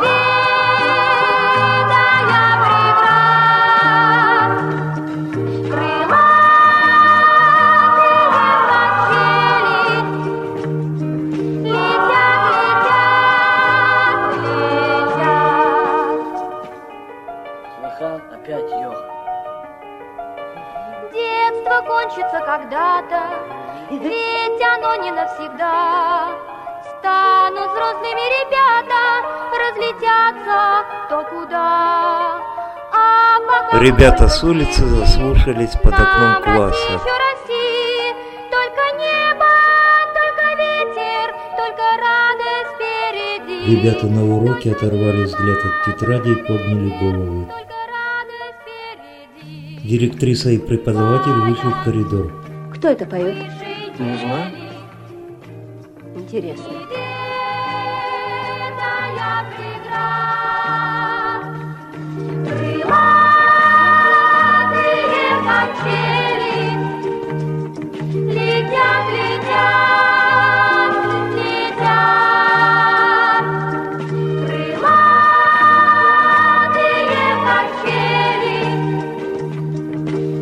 ведая преград, крылатые качели летят. Слыхал? Опять Йоха. Детство кончится когда-то, ведь оно не навсегда. Станут взрослыми ребята, разлетятся кто куда. А пока Ребята с улицы заслушались под окном класса. еще расти, только небо, только ветер, только радость впереди. Ребята на уроке оторвали взгляд от тетради и подняли головы. Директриса и преподаватель вышли в коридор. Кто это поет? Не знаю. Интересно. Крылатые качели летят, летят, летят. Крылатые качели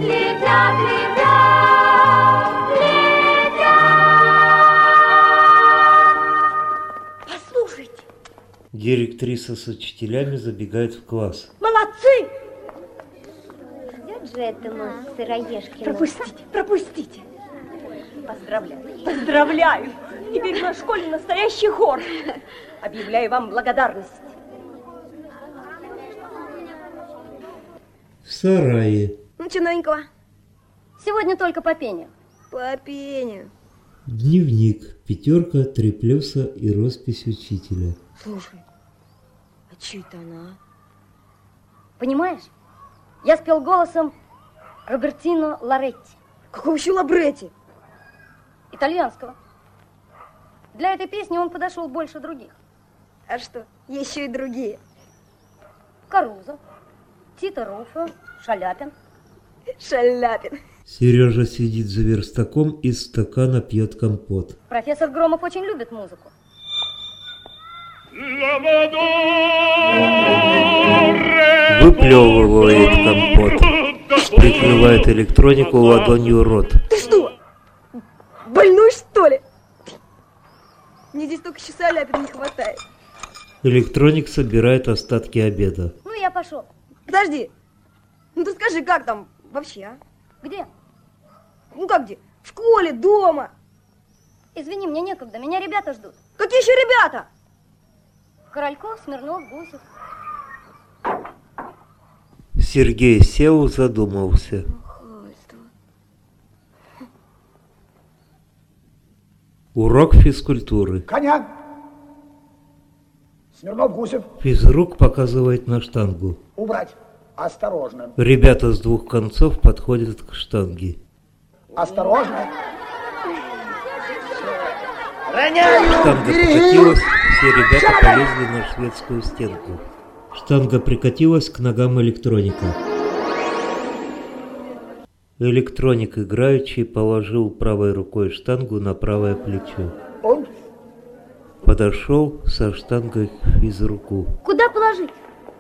Директриса с учителями забегает в класс. Молодцы! Идет же этому Сыроежкину. Пропустите, пропустите. Поздравляю. Поздравляю. Теперь в нашей школе настоящий хор. Объявляю вам благодарность. В сарае. Ну, что новенького? Сегодня только по пению. По пению. Дневник. 5, 3 плюса и роспись учителя. Слушай, а что это она? Понимаешь? Я спел голосом Робертино Лоретти. Какого еще Лабретти? Итальянского. Для этой песни он подошел больше других. А что, еще и другие? Карузо, Тито Руффо, Шаляпин. Шаляпин. Сережа сидит за верстаком, из стакана пьет компот. Профессор Громов очень любит музыку. Выплевывает компот. Прикрывает электронику ладонью рот. Ты что, больной что ли? Мне здесь только еще Шаляпина не хватает. Электроник собирает остатки обеда. Ну, я пошел. Подожди. Ну ты скажи, как там вообще, а? Где? Ну как где? В школе, дома. Извини, мне некогда, меня ребята ждут. Какие еще ребята? Корольков, Смирнов, Гусев. Сергей сел, задумался. Урок физкультуры. Коня! Смирнов, Гусев. Физрук показывает на штангу. Убрать. Осторожно. Ребята с двух концов подходят к штанге. Осторожно. Штанга прикатилась, все ребята полезли на шведскую стенку. Штанга прикатилась к ногам электроника. Электроник играючи положил правой рукой штангу на правое плечо. Подошел со штангой к физруку. Куда положить?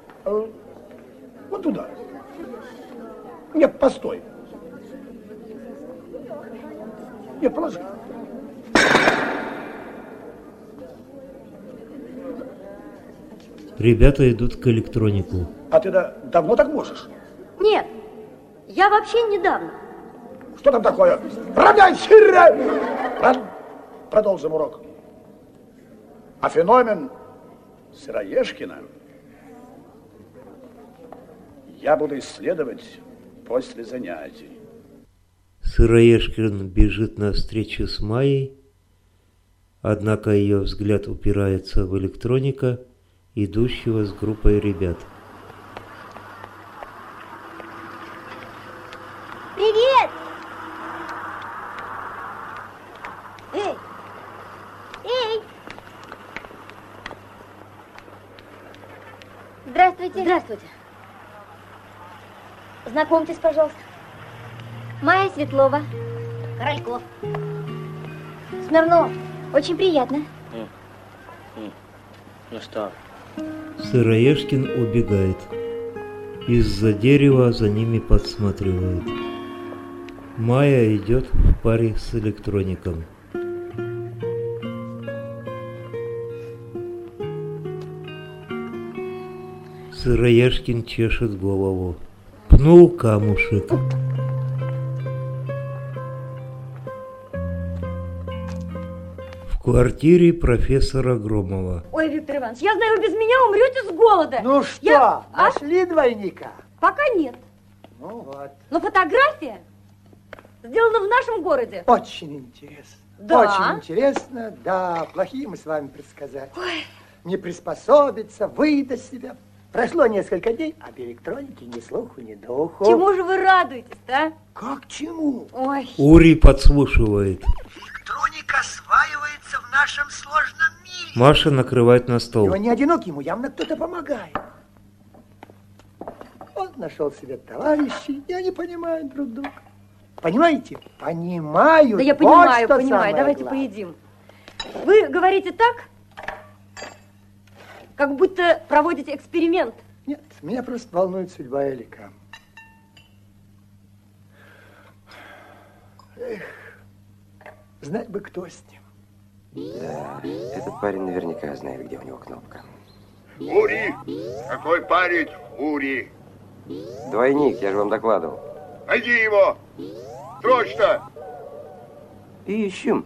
Вот туда. Нет, постой. Нет, положи. Ребята идут к электронику. А ты давно так можешь? Нет, я вообще недавно. Что там такое? Продолжим урок. А феномен Сыроежкина я буду исследовать после занятий. Сыроежкин бежит навстречу с Майей, однако ее взгляд упирается в электроника, идущего с группой ребят. Привет! Эй! Эй! Здравствуйте. Здравствуйте. Знакомьтесь, пожалуйста. Майя Светлова. Корольков. Смирнов. Очень приятно. Ну что? Сыроежкин убегает. Из-за дерева за ними подсматривает. Майя идет в паре с электроником. Сыроежкин чешет голову. Пнул камушек. В квартире профессора Громова. Ой, Виктор Иванович, я знаю, вы без меня умрете с голода. Ну что, нашли двойника? Пока нет. Ну вот. Но фотография сделана в нашем городе. Очень интересно. Да. Очень интересно, да. Плохие мы с вами предсказатели. Ой. Не приспособиться, выдать себя. Прошло несколько дней, а об электронике ни слуху, ни духу. Чему же вы радуетесь-то, а? Как чему? Ой. Ури подслушивает. Электроника осваивается в нашем сложном мире. Маша накрывает на стол. И он не одинок, ему явно кто-то помогает. Он нашел себе товарищей, и они понимают друг друга. Понимаете? Понимают. Да я понимаю, вот понимаю. Давайте поедим. Вы говорите так, как будто проводите эксперимент. Нет, меня просто волнует судьба Элика. Эх, знать бы, кто с ним. Да, этот парень наверняка знает, где у него кнопка. Фури! Какой парень Фури? Двойник, я же вам докладывал. Найди его! Срочно! Ищем.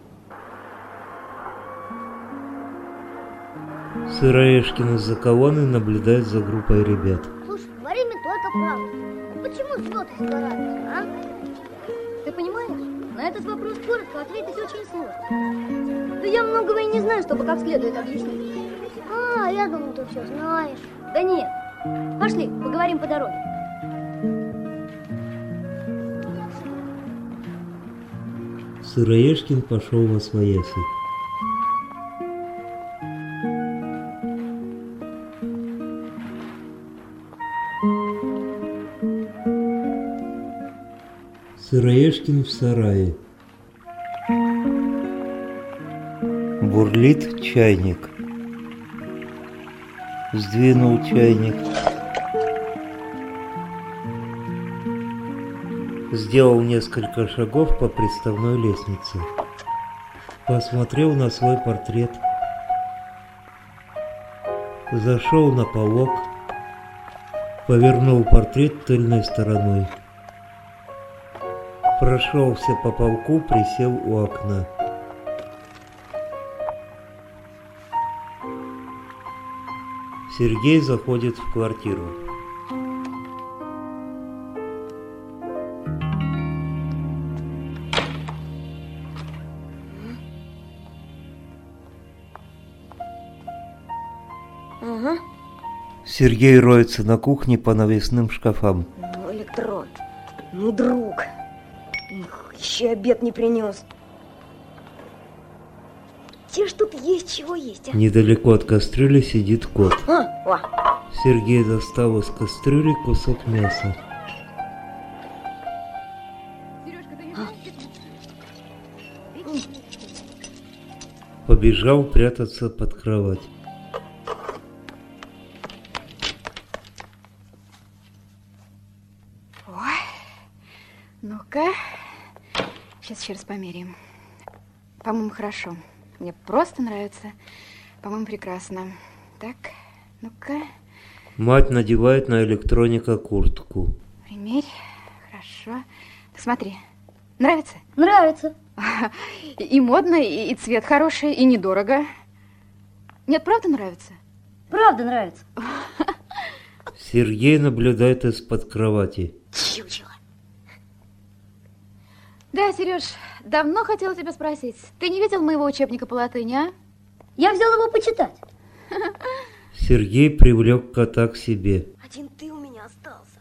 Сыроежкин из-за колонны наблюдает за группой ребят. Слушай, говори мне только правду. А почему слёт изгорает, а? Ты понимаешь, на этот вопрос коротко ответить очень сложно. Да я многого и не знаю, чтобы как следует объяснить. А, я думал, ты все знаешь. Да нет. Пошли, поговорим по дороге. Сыроежкин пошел восвояси. Сыроежкин в сарае. Бурлит чайник. Сдвинул чайник. Сделал несколько шагов по приставной лестнице. Посмотрел на свой портрет. Зашел на полок. Повернул портрет тыльной стороной. Прошелся по полку, присел у окна. Сергей заходит в квартиру. Ага. Сергей роется на кухне по навесным шкафам. Ну, электрон. Ну, друг. Еще обед не принес. Где ж тут есть чего есть, а? Недалеко от кастрюли сидит кот. О. Сергей достал из кастрюли кусок мяса. Побежал прятаться под кровать. Ой, ну-ка, сейчас еще раз померяем. По-моему, хорошо. Мне просто нравится. По-моему, прекрасно. Так, ну-ка. Мать надевает на электроника куртку. Примерь. Хорошо. Так, смотри. Нравится? Нравится. И модно, и цвет хороший, и недорого. Нет, правда нравится? Правда нравится. Сергей наблюдает из-под кровати. Чучело. Да, Сереж, давно хотела тебя спросить. Ты не видел моего учебника по латыни, а? Я взял его почитать. Сергей привлек кота к себе. Один ты у меня остался.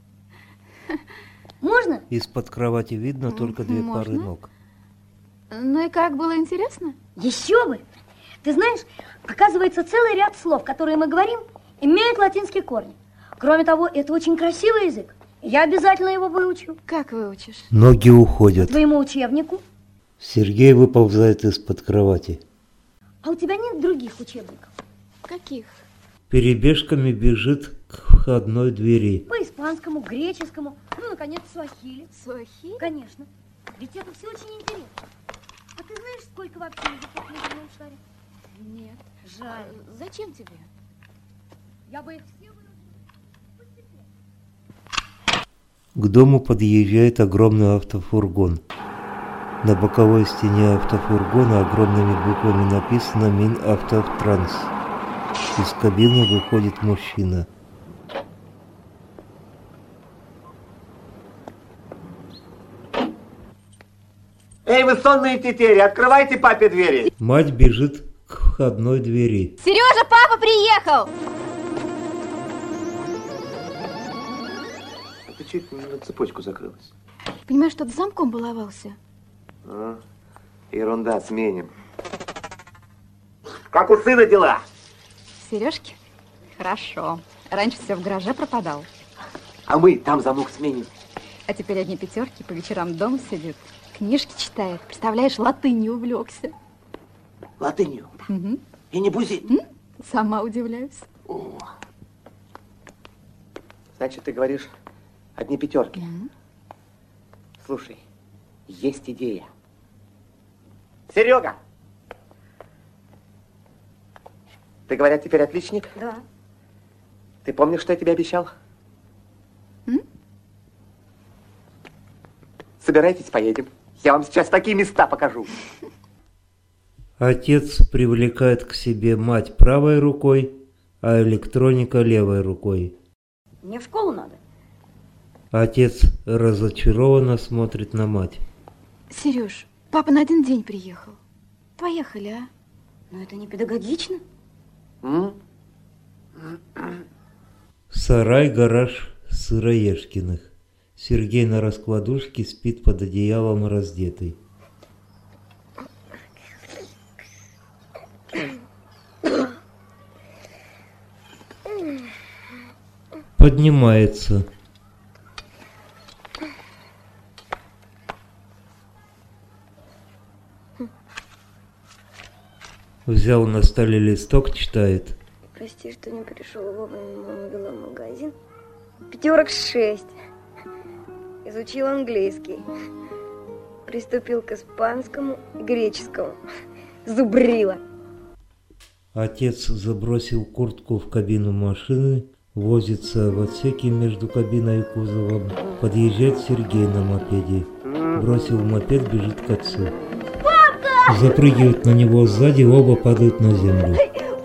Можно? Из-под кровати видно только две пары ног. Ну и как, было интересно? Еще бы! Ты знаешь, оказывается, целый ряд слов, которые мы говорим, имеют латинские корни. Кроме того, это очень красивый язык. Я обязательно его выучу. Как выучишь? Ноги уходят. К твоему учебнику. Сергей выползает из-под кровати. А у тебя нет других учебников? Каких? Перебежками бежит к входной двери. По испанскому, греческому, ну, наконец, суахили. Суахили? Конечно. Ведь это все очень интересно. А ты знаешь, сколько вообще языков на земном шаре? Нет. Жаль. Зачем тебе? Я бы их все выучила постепенно. К дому подъезжает огромный автофургон. На боковой стене автофургона огромными буквами написано «Минавтотранс». Из кабины выходит мужчина. Эй, вы сонные тетери, открывайте папе двери. Мать бежит к входной двери. Сережа, папа приехал! Ты чуть на цепочку закрылась. Понимаешь, что-то замком баловался. А, ерунда, сменим. Как у сына дела? Сережки? Хорошо. Раньше все в гараже пропадал. А мы там замок сменим. А теперь одни пятерки, по вечерам дома сидит. Книжки читает. Представляешь, латынью увлекся. Латынью? Угу. И не бузит? Сама удивляюсь. О. Значит, ты говоришь, одни пятерки. Слушай, есть идея. Серега! Ты, говорят, теперь отличник? Да. Ты помнишь, что я тебе обещал? Собирайтесь, поедем. Я вам сейчас такие места покажу. Отец привлекает к себе мать правой рукой, а электроника левой рукой. Мне в школу надо. Отец разочарованно смотрит на мать. Сереж, папа на один день приехал. Поехали, а? Но это не педагогично. Сарай, гараж Сыроежкиных. Сергей на раскладушке спит под одеялом раздетый. Поднимается. Взял на столе листок, читает. Прости, что не пришел вовремя, мама вела в магазин. 5 Изучил английский. Приступил к испанскому и греческому. Зубрила. Отец забросил куртку в кабину машины, возится в отсеке между кабиной и кузовом. Подъезжает Сергей на мопеде. Бросил мопед, бежит к отцу. Папа! Запрыгивают на него сзади, оба падают на землю.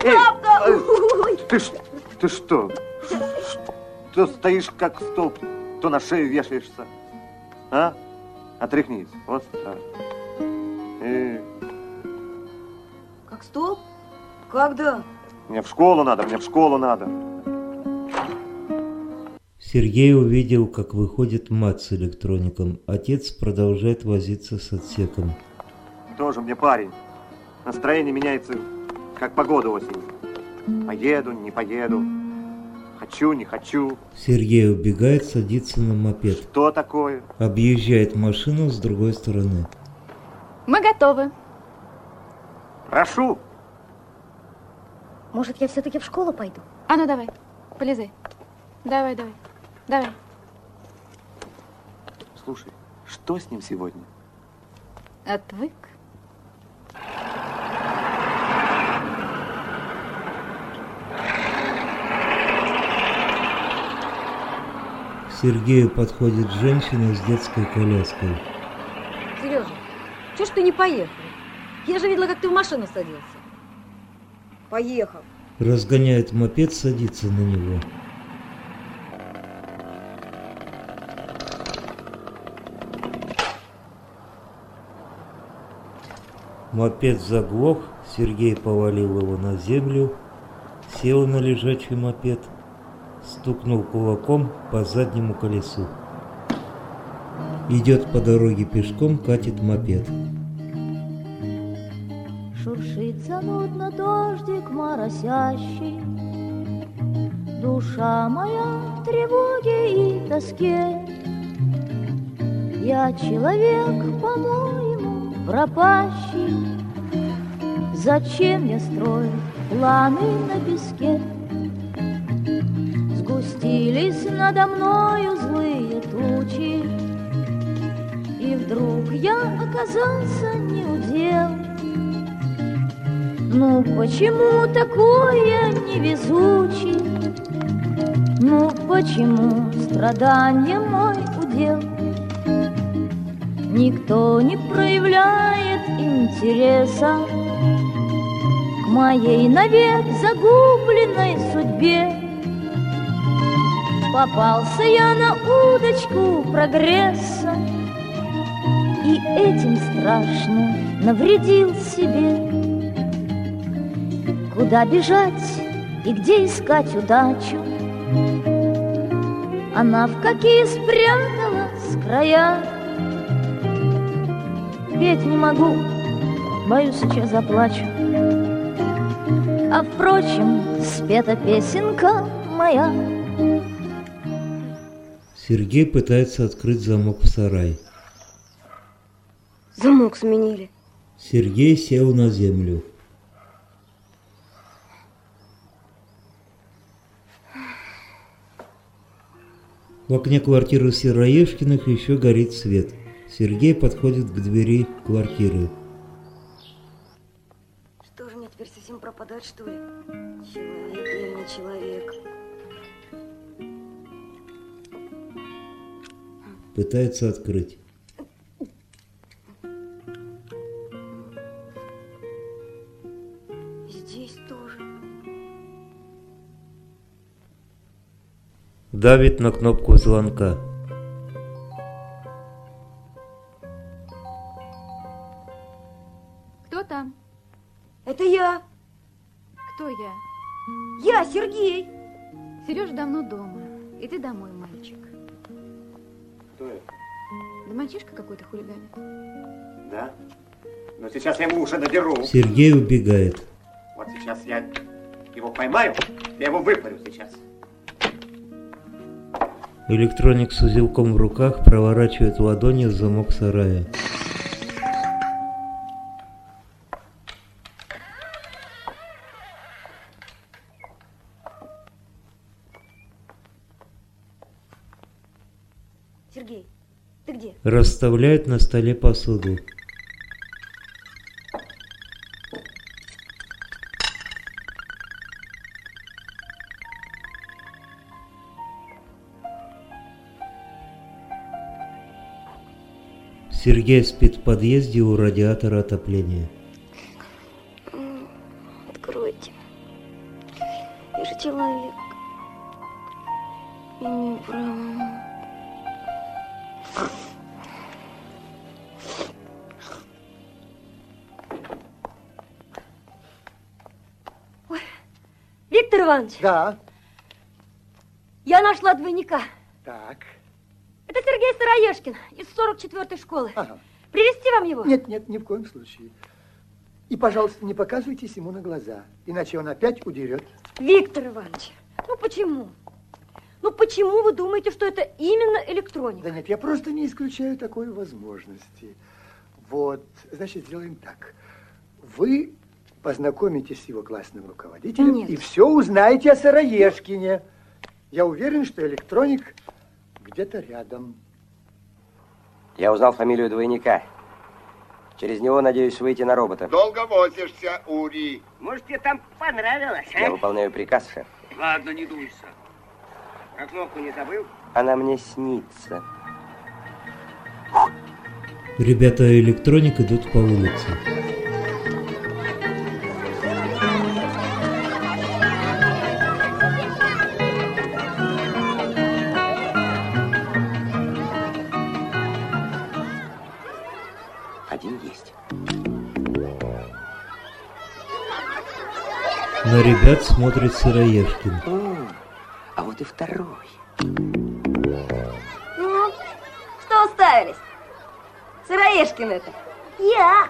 Ты что? Что стоишь как столб, то на шею вешаешься? А? Отряхнись. Вот так. Как столб? Когда? Мне в школу надо. Сергей увидел, как выходит мать с электроником. Отец продолжает возиться с отсеком. Тоже мне парень. Настроение меняется, как погода осенью. Поеду, не поеду. Хочу, не хочу. Сергей убегает, садится на мопед. Что такое? Объезжает машину с другой стороны. Мы готовы. Прошу. Может, я все-таки в школу пойду? А ну давай, полезай. Давай. Слушай, что с ним сегодня? Отвык. К Сергею подходит женщина с детской коляской. Сережа, чего ж ты не поехал? Я же видела, как ты в машину садился. Поехал. Разгоняет мопед, садится на него. Мопед заглох, Сергей повалил его на землю, сел на лежачий мопед, стукнул кулаком по заднему колесу. Идет по дороге пешком, катит мопед. Шуршит занудно дождик моросящий, душа моя в тревоге и тоске. Я человек, по-моему, пропащий. Зачем я строю планы на песке? Сгустились надо мною злые тучи, и вдруг я оказался неудел. Ну почему такой я невезучий? Ну почему страдание мой удел? Никто не проявляет интереса к моей навек загубленной судьбе. Попался я на удочку прогресса и этим страшно навредил себе. Куда бежать и где искать удачу? Она в какие спряталась края? Петь не могу, боюсь, сейчас заплачу. А впрочем, спета песенка моя. Сергей пытается открыть замок в сарай. Замок сменили. Сергей сел на землю. В окне квартиры Сыроежкиных еще горит свет. Сергей подходит к двери квартиры. Что же мне теперь совсем пропадать, что ли? Человек или не человек? Пытается открыть. Здесь тоже. Давит на кнопку звонка. Кто там? Это я. Кто я? Я, Сергей. Сережа давно дома. И ты домой, мальчик. Кто это? Да мальчишка какой-то хулиганит. Да? Но сейчас я ему уши надеру. Сергей убегает. Вот сейчас я его поймаю, я его выпарю сейчас. Электроник с узелком в руках проворачивает в ладони замок сарая. Сергей, ты где? Расставляет на столе посуду. Сергей спит в подъезде у радиатора отопления. Откройте. Я же человек. Имею право. Ой. Виктор Иванович. Да. Я нашла двойника. Так. Это Сергей Сыроежкин из 44-й школы. Ага. Привезти вам его? Нет, нет, ни в коем случае. И, пожалуйста, не показывайтесь ему на глаза, иначе он опять удерет. Виктор Иванович, ну почему? Ну почему вы думаете, что это именно электроника? Да нет, я просто не исключаю такой возможности. Вот, значит, сделаем так. Вы познакомитесь с его классным руководителем и все узнаете о Сыроежкине. Я уверен, что электроник где-то рядом. Я узнал фамилию двойника. Через него надеюсь выйти на робота. Долго возишься, Ури. Может, тебе там понравилось, а? Я выполняю приказ, шеф. Ладно, не дуйся. Про кнопку не забыл? Она мне снится. Ребята и электроник идут по улице. Один есть. На ребят смотрит Сыроежкин. А вот и второй. Ну, что уставились? Сыроежкин это. Я.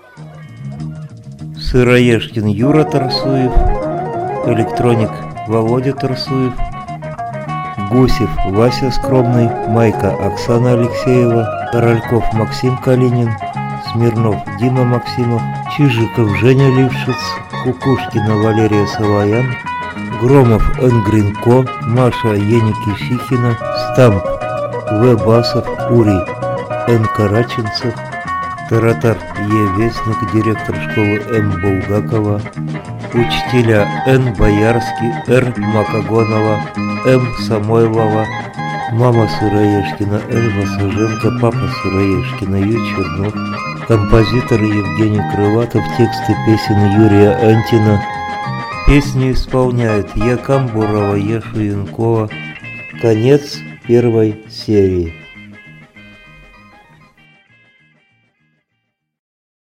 Сыроежкин Юра Тарсуев, электроник Володя Тарсуев, Гусев Вася Скромный, Майка Оксана Алексеева, Корольков Максим Калинин, Смирнов Дима Максимов, Чижиков Женя Лившиц, Кукушкина Валерия Салаян, Громов Н. Гринко, Маша Еникишихина, Стамп В. Басов, Ури Н. Караченцев, Таратар Е. Вестник, директор школы М. Булгакова, учителя Н. Боярский, Р. Макогонова, М. Самойлова, мама Сыроежкина Н. Масаженко, папа Сыроежкина Ю. Чернов, композитор Евгений Крылатов, тексты песен Юрия Антина. Песни исполняют Е. Камбурова, Е. Шуенкова. Конец первой серии.